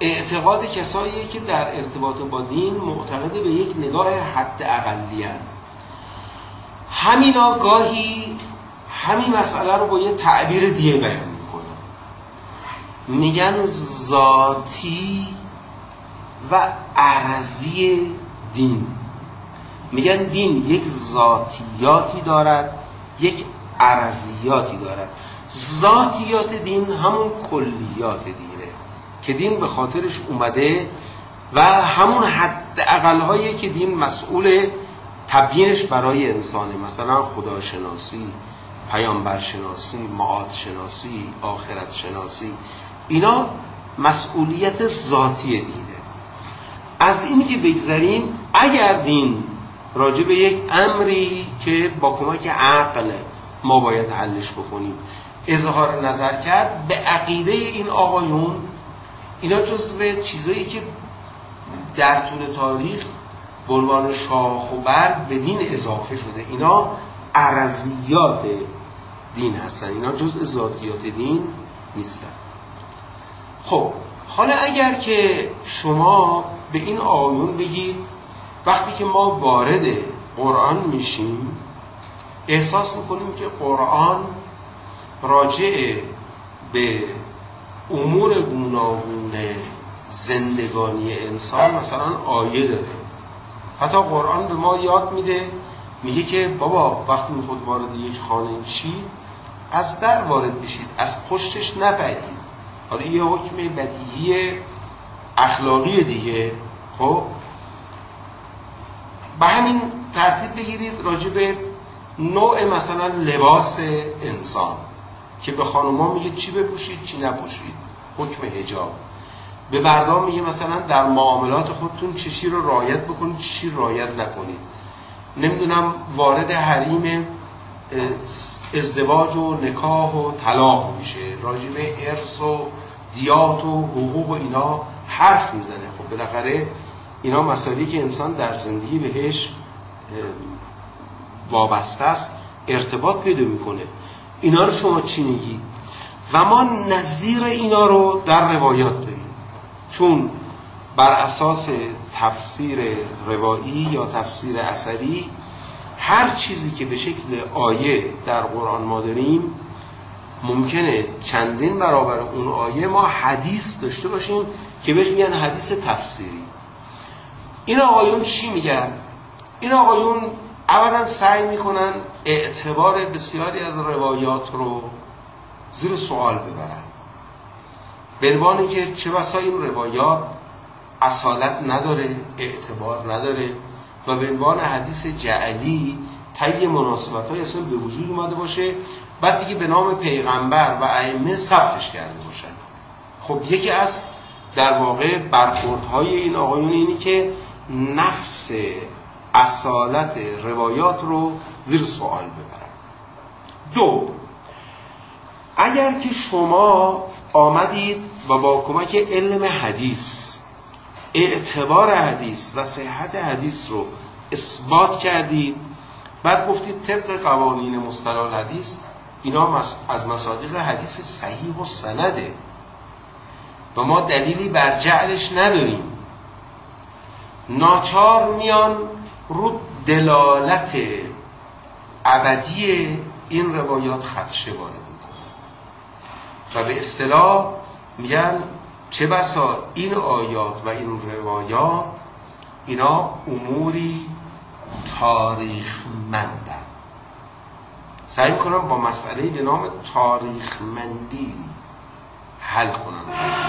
اعتقاد کساییه که در ارتباط با دین معتقد به یک نگاه حد اقلی هستند. همینا گاهی همین مسئله رو با یه تعبیر دیگه بیان میکنن، میگن ذاتی و عرضی دین. میگن دین یک ذاتیاتی دارد، یک عرضیاتی دارد. ذاتیات دین همون کلیات دینه که دین به خاطرش اومده و همون حد اقل‌هایی که دین مسئول تبیینش برای انسانه، مثلا خداشناسی، پیامبرشناسی، معاد شناسی، آخرت شناسی، اینا مسئولیت ذاتی دینه. از این که بگذریم، اگر دین راجع به یک امری که با کمک عقل ما باید حلش بکنیم اظهار نظر کرد، به عقیده این آقایون اینا جزو چیزایی که در طول تاریخ به عنوان شاخ و برگ به دین اضافه شده، اینا عرضیات دین هستن، اینا جزء ذاتیات دین نیستن. خب حالا اگر که شما به این آیون بگید وقتی که ما وارد قرآن میشیم احساس میکنیم که قرآن راجع به امور گوناگون زندگانی انسان مثلا آیه داره. حتی قرآن به ما یاد میده، میگه که بابا وقتی میخواد وارد یک خانه میشید از در وارد بشید، از پشتش نپرید. حالا یه حکم بدیهی اخلاقی دیگه. خب به همین ترتیب بگیرید راجع به نوع مثلا لباس انسان که به خانوما میگه چی بپوشید چی نپوشید، حکم حجاب. به مردان میگه مثلا در معاملات خودتون چه چی رو رعایت بکنید چه چی رعایت نکنید. نمیدونم وارد حریم ازدواج و نکاح و طلاق میشه، راجع به ارث و دیات و حقوق و اینا حرف میزنه. خب بالاخره اینا مسائلی که انسان در زندگی بهش وابسته است، ارتباط پیدا میکنه. اینا رو شما چی میگی؟ و ما نظیر اینا رو در روایات داریم، چون بر اساس تفسیر روایی یا تفسیر اثری هر چیزی که به شکل آیه در قرآن ما داریم ممکنه چندین برابر اون آیه ما حدیث داشته باشیم که بهش میگن حدیث تفسیری. این آقایون چی میگن؟ این آقایون اولا سعی میکنن اعتبار بسیاری از روایات رو زیر سوال ببرن، به عنوان که چه بسا این روایات اصالت نداره، اعتبار نداره و به عنوان حدیث جعلی طی مناسبت‌های اصلا به وجود اومده باشه، بعد دیگه به نام پیغمبر و ائمه ثبتش کرده باشن. خب یکی از در واقع برخوردهای این آقایون اینی که نفس اصالت روایات رو زیر سوال ببرن. دو، اگر که شما آمدید و با کمک علم حدیث اعتبار حدیث و صحت حدیث رو اثبات کردید، بعد گفتید طبق قوانین مصطلح حدیث اینا از مصادیق حدیث صحیح و سنده و ما دلیلی بر جعلش نداریم، ناچار میان رو دلالت ابدی این روایات خدشه وارد میکنن و به اصطلاح میگن چه بسا این آیات و این روایات اینا اموری تاریخمندن. سعی کنم با مسئله به نام تاریخمندی حل کنم.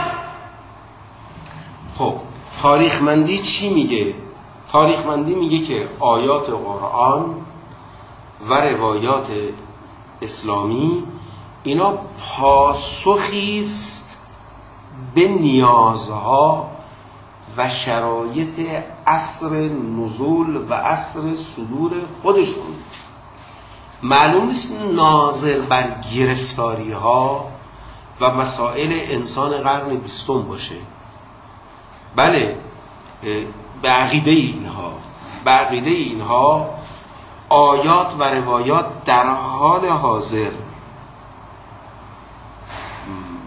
خب تاریخمندی چی میگه؟ تاریخمندی میگه که آیات قرآن و روایات اسلامی اینا پاسخیست به نیازها و شرایط عصر نزول و عصر صدور خودشون. معلوم نیست ناظر بر گرفتاری ها و مسائل انسان قرن بیستم باشه. بله، به عقیده اینها به عقیده اینها آیات و روایات در حال حاضر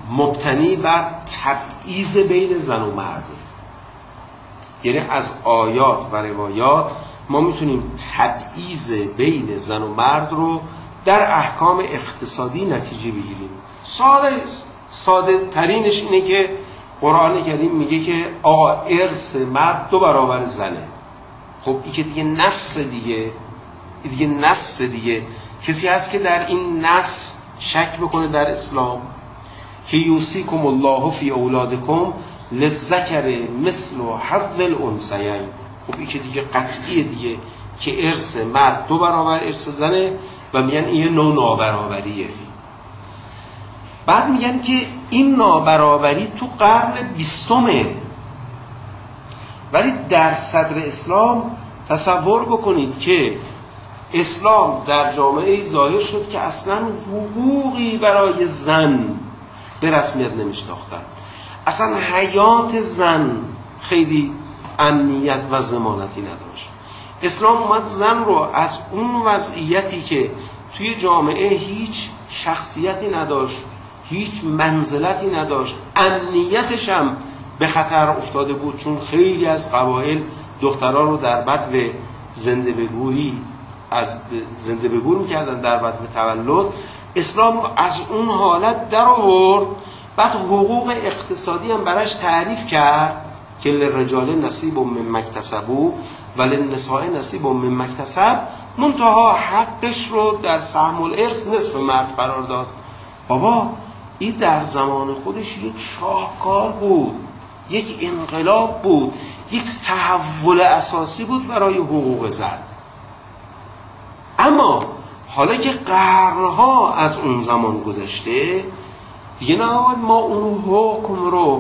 مبتنی بر تبعیض بین زن و مرد. یعنی از آیات و روایات ما میتونیم تبعیض بین زن و مرد رو در احکام اقتصادی نتیجه بگیریم. ساده ساده ترینش اینه که قرآن کریم میگه که آقا ارث مرد دو برابر زنه. خب این که دیگه نص دیگه این دیگه نص دیگه کسی هست که در این نص شک بکنه در اسلام که یوصیکم الله فی اولادکم للذکر مثل حظ الانثیین. خب این که دیگه قطعیه دیگه که ارث مرد دو برابر ارث زنه و میگن این نوع نابرابریه. بعد میگن که این نابرابری تو قرن بیستمه، ولی در صدر اسلام تصور بکنید که اسلام در جامعه ظاهر شد که اصلا حقوقی برای زن به رسمیت نمیشناختن، اصلا حیات زن خیلی امنیت و ضمانتی نداشت. اسلام اومد زن رو از اون وضعیتی که توی جامعه هیچ شخصیتی نداشت، هیچ منزلتی نداشت، امنیتش هم به خطر افتاده بود، چون خیلی از قبایل دخترها رو در بدو زنده بگویی از زنده بگویی میکردن در بدو تولد. اسلام از اون حالت در آورد، بعد حقوق اقتصادی هم براش تعریف کرد که للرجال نصیب مما اکتسبوا و للنساء نصیب مما اکتسب، منتها حقش رو در سهم الارث نصف مرد قرار داد. بابا این در زمان خودش یک شاهکار بود، یک انقلاب بود، یک تحول اساسی بود برای حقوق زن. اما حالا که قرنها از اون زمان گذشته دیگه نباید ما اون حکم رو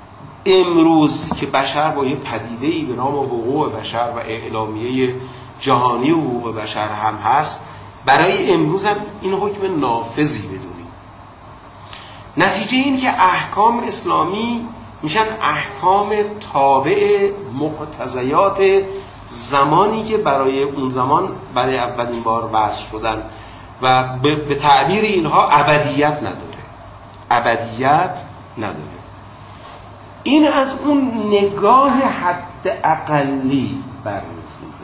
امروز که بشر با یه پدیده‌ای به نام حقوق بشر و اعلامیه جهانی حقوق بشر هم هست برای امروز هم این حکم نافذی بدونیم. نتیجه این که احکام اسلامی میشن احکام تابع مقتضیات زمانی که برای اون زمان برای اولین بار وضع شدن و به تعبیر اینها ابدیت نداره، ابدیت نداره. این از اون نگاه حد اقلی برمیخیزه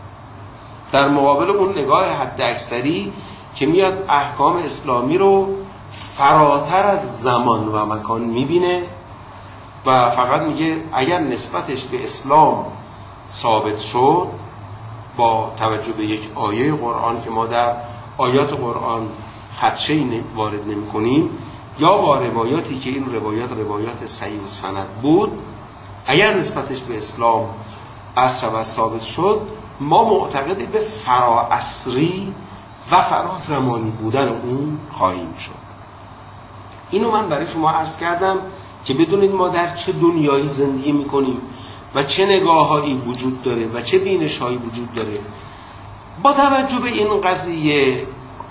در مقابل اون نگاه حد اکثری که میاد احکام اسلامی رو فراتر از زمان و مکان میبینه و فقط میگه اگر نسبتش به اسلام ثابت شد با توجه به یک آیه قرآن که ما در آیات قرآن خدشه‌ای وارد نمی کنیم یا با روایاتی که این روایات روایات صحیح و سند بود، اگر نسبتش به اسلام اصل و ثابت شد ما معتقد به فراعصری و فرا زمانی بودن اون خواهیم شد. اینو من برای شما عرض کردم که بدونید ما در چه دنیایی زندگی میکنیم و چه نگاه‌هایی وجود داره و چه بینش‌هایی وجود داره. با توجه به این قضیه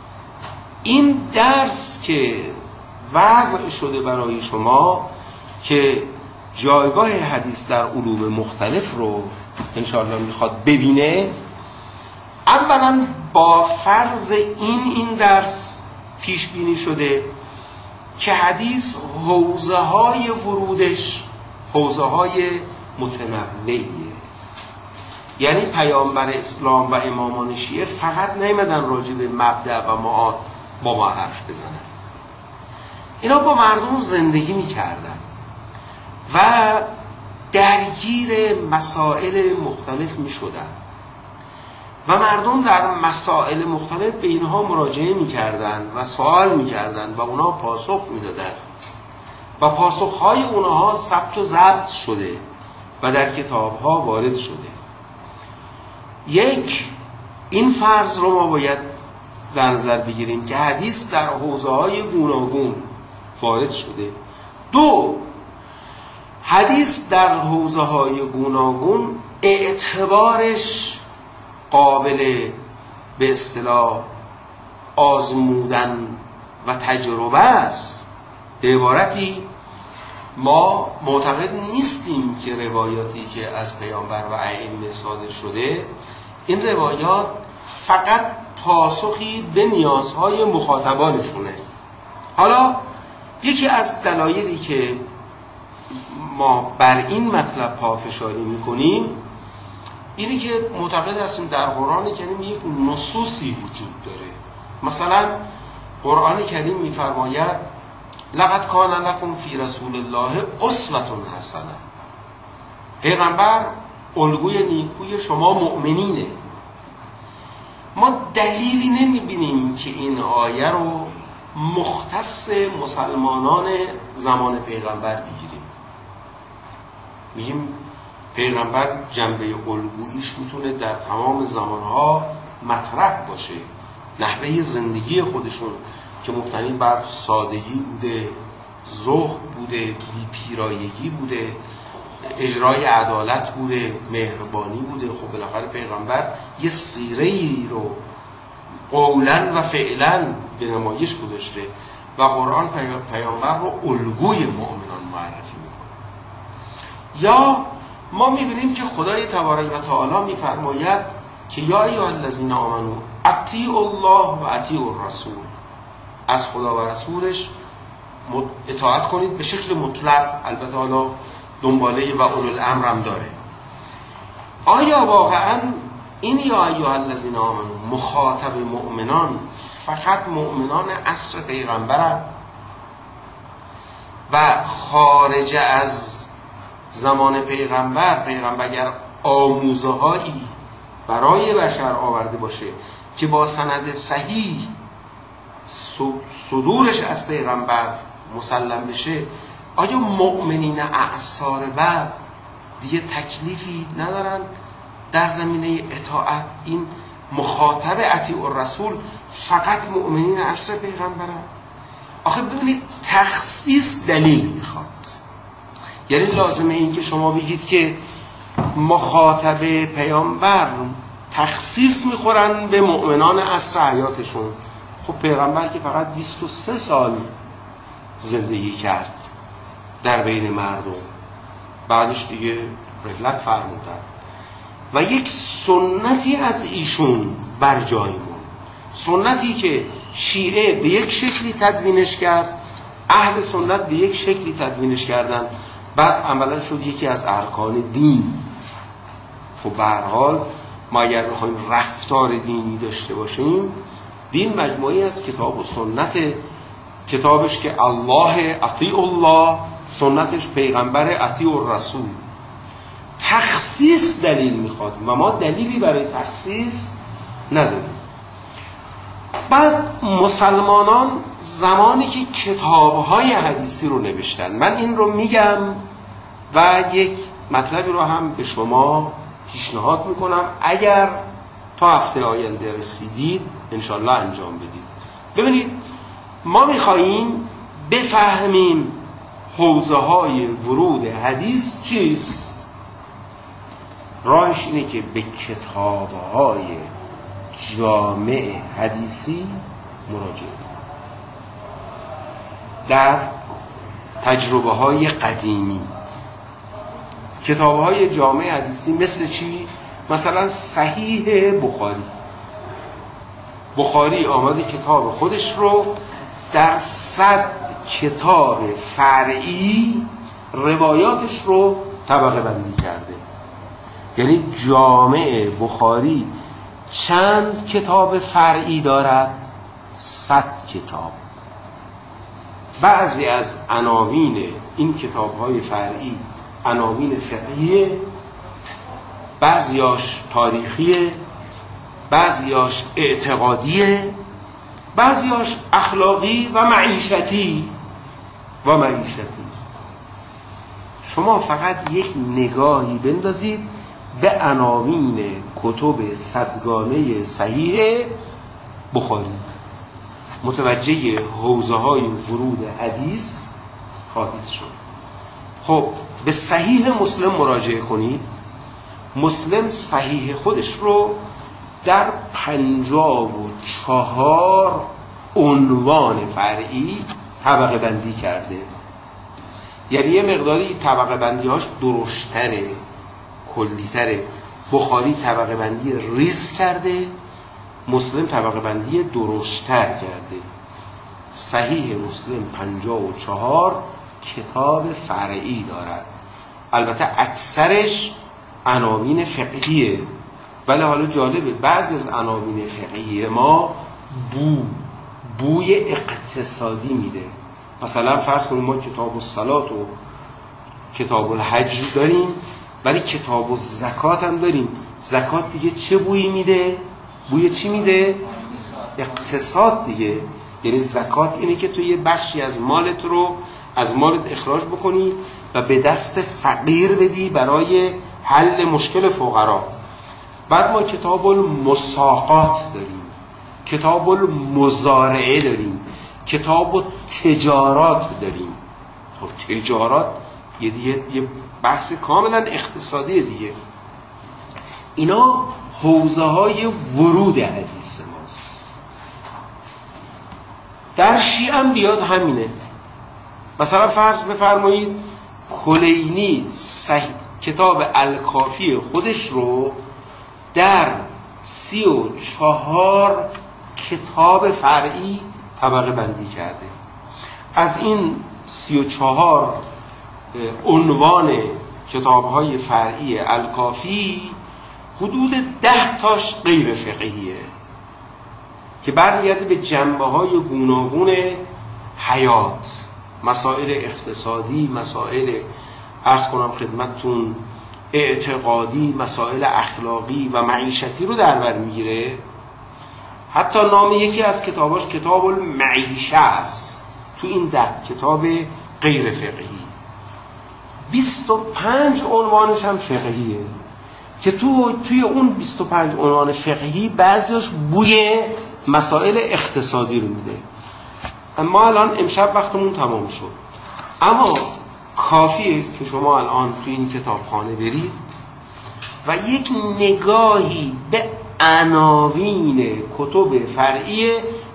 این درس که وضع شده برای شما که جایگاه حدیث در علوم مختلف رو انشاءالله میخواد ببینه، اولا با فرض این این درس پیش بینی شده که حدیث حوزه های ورودش حوزه های متنوعیه. یعنی پیامبر اسلام و امامان شیعه فقط نیمدن راجع به مبدأ و معاد با ما حرف بزنن، اینا با مردم زندگی میکردن و درگیر مسائل مختلف میشدن و مردم در مسائل مختلف به اینها مراجعه میکردن و سوال میکردن و اونها پاسخ میدادن و پاسخهای اونها ثبت و ضبط شده و در کتابها وارد شده. یک، این فرض رو ما باید در نظر بگیریم که حدیث در حوزه‌های گوناگون وارد شده. دو، حدیث در حوزه‌های گوناگون اعتبارش قابل به اصطلاح آزمودن و تجربه است. به عبارتی ما معتقد نیستیم که روایاتی که از پیامبر و ائمه صادر شده این روایات فقط پاسخی به نیازهای مخاطبانشونه. حالا یکی از دلایلی که ما بر این مطلب پافشاری میکنیم اینه که معتقد هستیم در قرآن کریم یک نصوصی وجود داره. مثلا قرآن کریم میفرماید لقد کان لکم فی رسول الله اسوة حسنه، پیغمبر الگوی نیکوی شما مؤمنینه. ما دلیلی نمیبینیم که این آیه رو مختص مسلمانان زمان پیغمبر بگیریم. میگیم پیغمبر جنبه الگوییش میتونه در تمام زمانها مطرح باشه. نحوه زندگی خودشون که مبتنی بر سادگی بوده، زهد بوده، بی پیرایگی بوده، اجرای عدالت بوده، مهربانی بوده. خب بالاخره پیغمبر یه سیره‌ای رو قولاً و فعلاً به نمایش گذاشته و قرآن پیامبر رو الگوی مؤمنان معرفی میکنه. یا ما میبینیم که خدای تبارک و تعالی میفرماید که یا ایها الذین آمنوا اطیعوا الله و اطیعوا الرسول، از خدا و رسولش اطاعت کنید به شکل مطلق. البته حالا دنباله و اولو الامر هم داره. آیا واقعا این یا ایها الذین آمنوا مخاطب مؤمنان فقط مؤمنان عصر پیغمبرن و خارج از زمان پیغمبر پیغمبر اگر آموزه هایی برای بشر آورده باشه که با سند صحیح صدورش از پیغمبر مسلم بشه، آیا مؤمنین اعصار بعد دیگه تکلیفی ندارن در زمینه اطاعت؟ این مخاطب اطیع الرسول فقط مؤمنین عصر پیغمبرن؟ آخه ببینید تخصیص دلیل میخواد. یعنی لازمه این که شما بگید که مخاطب پیامبر تخصیص میخورن به مؤمنان عصر حیاتشون. خب پیغمبر که فقط بیست و سه سال زندگی کرد در بین مردم، بعدش دیگه رحلت فرمودن و یک سنتی از ایشون بر جای موند، سنتی که شیعه به یک شکلی تدوینش کرد، اهل سنت به یک شکلی تدوینش کردن، بعد عملا شد یکی از ارکان دین. خب به هر حال ما اگر بخوایم رفتار دینی داشته باشیم، دین مجموعی از کتاب و سنت، کتابش که الله اطیع الله، سنتش پیغمبر اطیع الرسول. تخصیص دلیل میخواد و ما دلیلی برای تخصیص نداریم. بعد مسلمانان زمانی که کتاب‌های حدیثی رو نوشتن، من این رو میگم و یک مطلبی رو هم به شما پیشنهاد میکنم اگر تا هفته آینده رسیدید انشالله انجام بدید. ببینید ما میخواییم بفهمیم حوزه های ورود حدیث چیست. راهش اینه که به کتاب های جامع حدیثی مراجعه در تجربه های قدیمی. کتاب های جامع حدیثی مثل چی؟ مثلا صحیح بخاری. بخاری آمده کتاب خودش رو در صد کتاب فرعی روایاتش رو طبقه بندی کرده. یعنی جامع بخاری چند کتاب فرعی دارد؟ صد کتاب. بعضی از عناوین این کتاب‌های فرعی عناوین فقهیه، بعضیاش تاریخیه، بعضیاش اعتقادیه، بعضیاش اخلاقی و معیشتی و معیشتی. شما فقط یک نگاهی بندازید به عناوین کتب صدگانه صحیح بخاری، متوجه حوزه های ورود حدیث خواهید شد. خب به صحیح مسلم مراجعه کنید. مسلم صحیح خودش رو در پنجاه و چهار عنوان فرعی طبقه بندی کرده. یعنی یه مقداری طبقه بندی هاش درشتره، کلیتره. بخاری طبقه بندی ریز کرده، مسلم طبقه بندی درشتر کرده. صحیح مسلم پنجاه و چهار کتاب فرعی دارد. البته اکثرش عناوین فقهیه، ولی حالا جالبه بعضی از عناوین فقهی ما بو بوی اقتصادی میده. مثلا فرض کنیم ما کتاب الصلات و کتاب الحج داریم، ولی کتاب الزکات هم داریم. زکات دیگه چه بویی میده؟ بوی چی میده؟ اقتصاد دیگه. یعنی زکات اینه که تو یه بخشی از مالت رو از مالت اخراج بکنی و به دست فقیر بدی برای حل مشکل فقرا. بعد ما کتاب المساقات داریم، کتاب المزارعه داریم، کتاب تجارات داریم. تجارات یه دیگه یه بحث کاملا اقتصادی دیگه. اینا حوزه های ورود حدیث ماست. در شیعه هم بیاد همینه. مثلا فرض بفرمایید کلینی صحیح کتاب الکافی خودش رو در سی و چهار کتاب فرعی طبقه بندی کرده. از این سی و چهار عنوان کتاب‌های فرعی الکافی حدود ده تاش غیر فقهیه که برمیگرده به جنبه‌های گوناگون حیات، مسائل اقتصادی، مسائل عرض کنم خدمتتون اعتقادی، مسائل اخلاقی و معیشتی رو در بر میگیره. حتی نام یکی از کتاباش کتاب المعیشه است. تو این ده کتاب غیر فقهی بیست و پنج عنوانش هم فقهیه که تو توی اون بیست و پنج عنوان فقهی بعضیش بوی مسائل اقتصادی رو میده. اما الان امشب وقتمون تمام شد، اما کافیه که شما الان تو این کتابخانه برید و یک نگاهی به عناوین کتب فرعی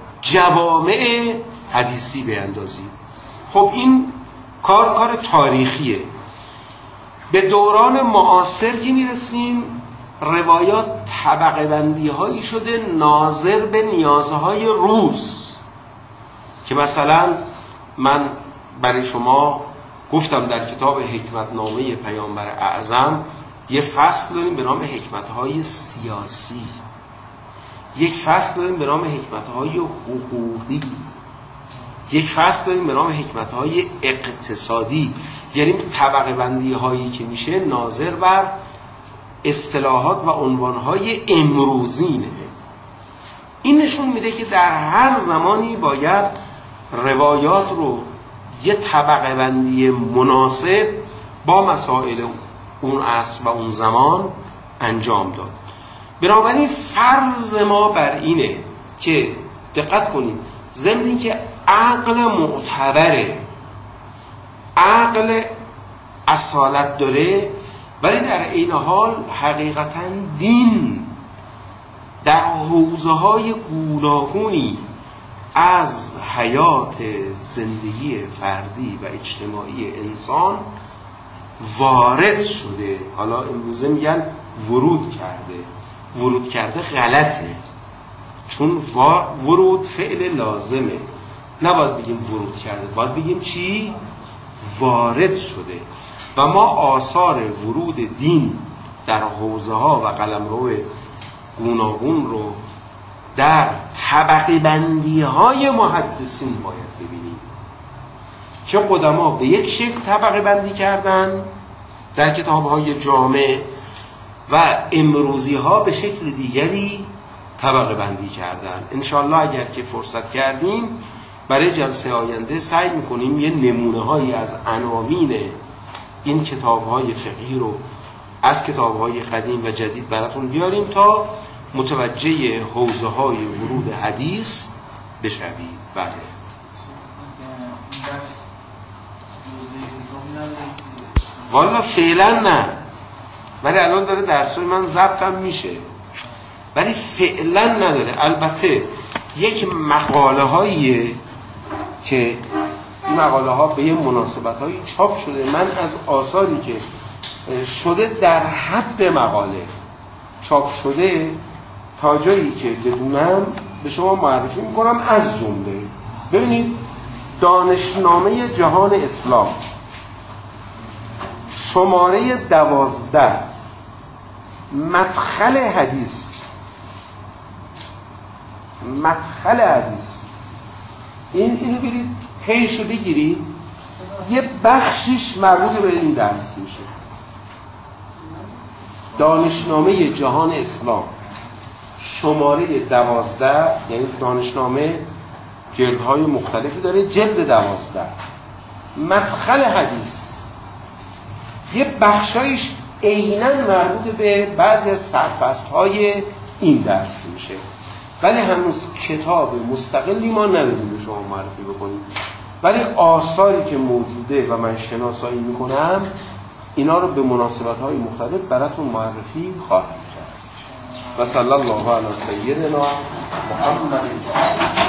جوامع حدیثی بیندازید. خب این کار کار تاریخیه. به دوران معاصر که میرسیم روایات طبقه بندی هایی شده ناظر به نیازهای روز، که مثلا من برای شما گفتم در کتاب حکمتنامه پیامبر اعظم یه فصل داریم به نام حکمتهای سیاسی، یک فصل داریم به نام حکمتهای حقوقی، یک فصل داریم به نام حکمتهای اقتصادی. یعنی طبقه بندی هایی که میشه ناظر بر اصطلاحات و عنوانهای امروزینه. این نشون میده که در هر زمانی باید روایات رو یه طبقه بندی مناسب با مسائل اون عصر و اون زمان انجام داد. بنابراین فرض ما بر اینه که دقت کنید، ضمن اینکه عقل معتبره، عقل اصالت داره، ولی در این حال حقیقتا دین در حوزه‌های گوناگونی از حیات زندگی فردی و اجتماعی انسان وارد شده. حالا امروزه میگن ورود کرده. ورود کرده غلطه، چون ورود فعل لازمه. نباید بگیم ورود کرده، باید بگیم چی؟ وارد شده. و ما آثار ورود دین در حوزه ها و قلمرو گوناگون رو در طبقه بندی های محدثین باید ببینیم که قدما به یک شکل طبقه بندی کردن در کتاب های جامع و امروزی ها به شکل دیگری طبقه بندی کردن. انشاءالله اگر که فرصت کردیم برای جلسه آینده سعی میکنیم یه نمونه هایی از عناوین این کتاب های فقهی رو از کتاب های قدیم و جدید براتون بیاریم تا متوجه حوزه های ورود حدیث بشوید. بله. والا فعلا نه، ولی الان داره درسای من ضبطم میشه، ولی فعلا نداره. البته یک مقاله هاییه که این مقاله ها به یه مناسبت هایی چاپ شده. من از آثاری که شده در حد مقاله چاپ شده تا جایی که بدونم به شما معرفی میکنم، از جمله ببینید دانشنامه جهان اسلام شماره دوازده مدخل حدیث مدخل حدیث این اینو برید پیشو بگیرید، یه بخشیش مربوط به این درس میشه. دانشنامه جهان اسلام شماره دوازده، یعنی دانشنامه جلدهای مختلفی داره، جلد دوازده مدخل حدیث یه بخشایش عیناً مربوط به بعضی از سرفصل‌های این درس میشه، ولی هنوز کتاب مستقلی ما نداریم به شما معرفی بکنیم، ولی آثاری که موجوده و من شناسایی میکنم اینا رو به مناسبت‌های مختلف براتون معرفی خواهم کرد. و صلی الله علی سیدنا محمد.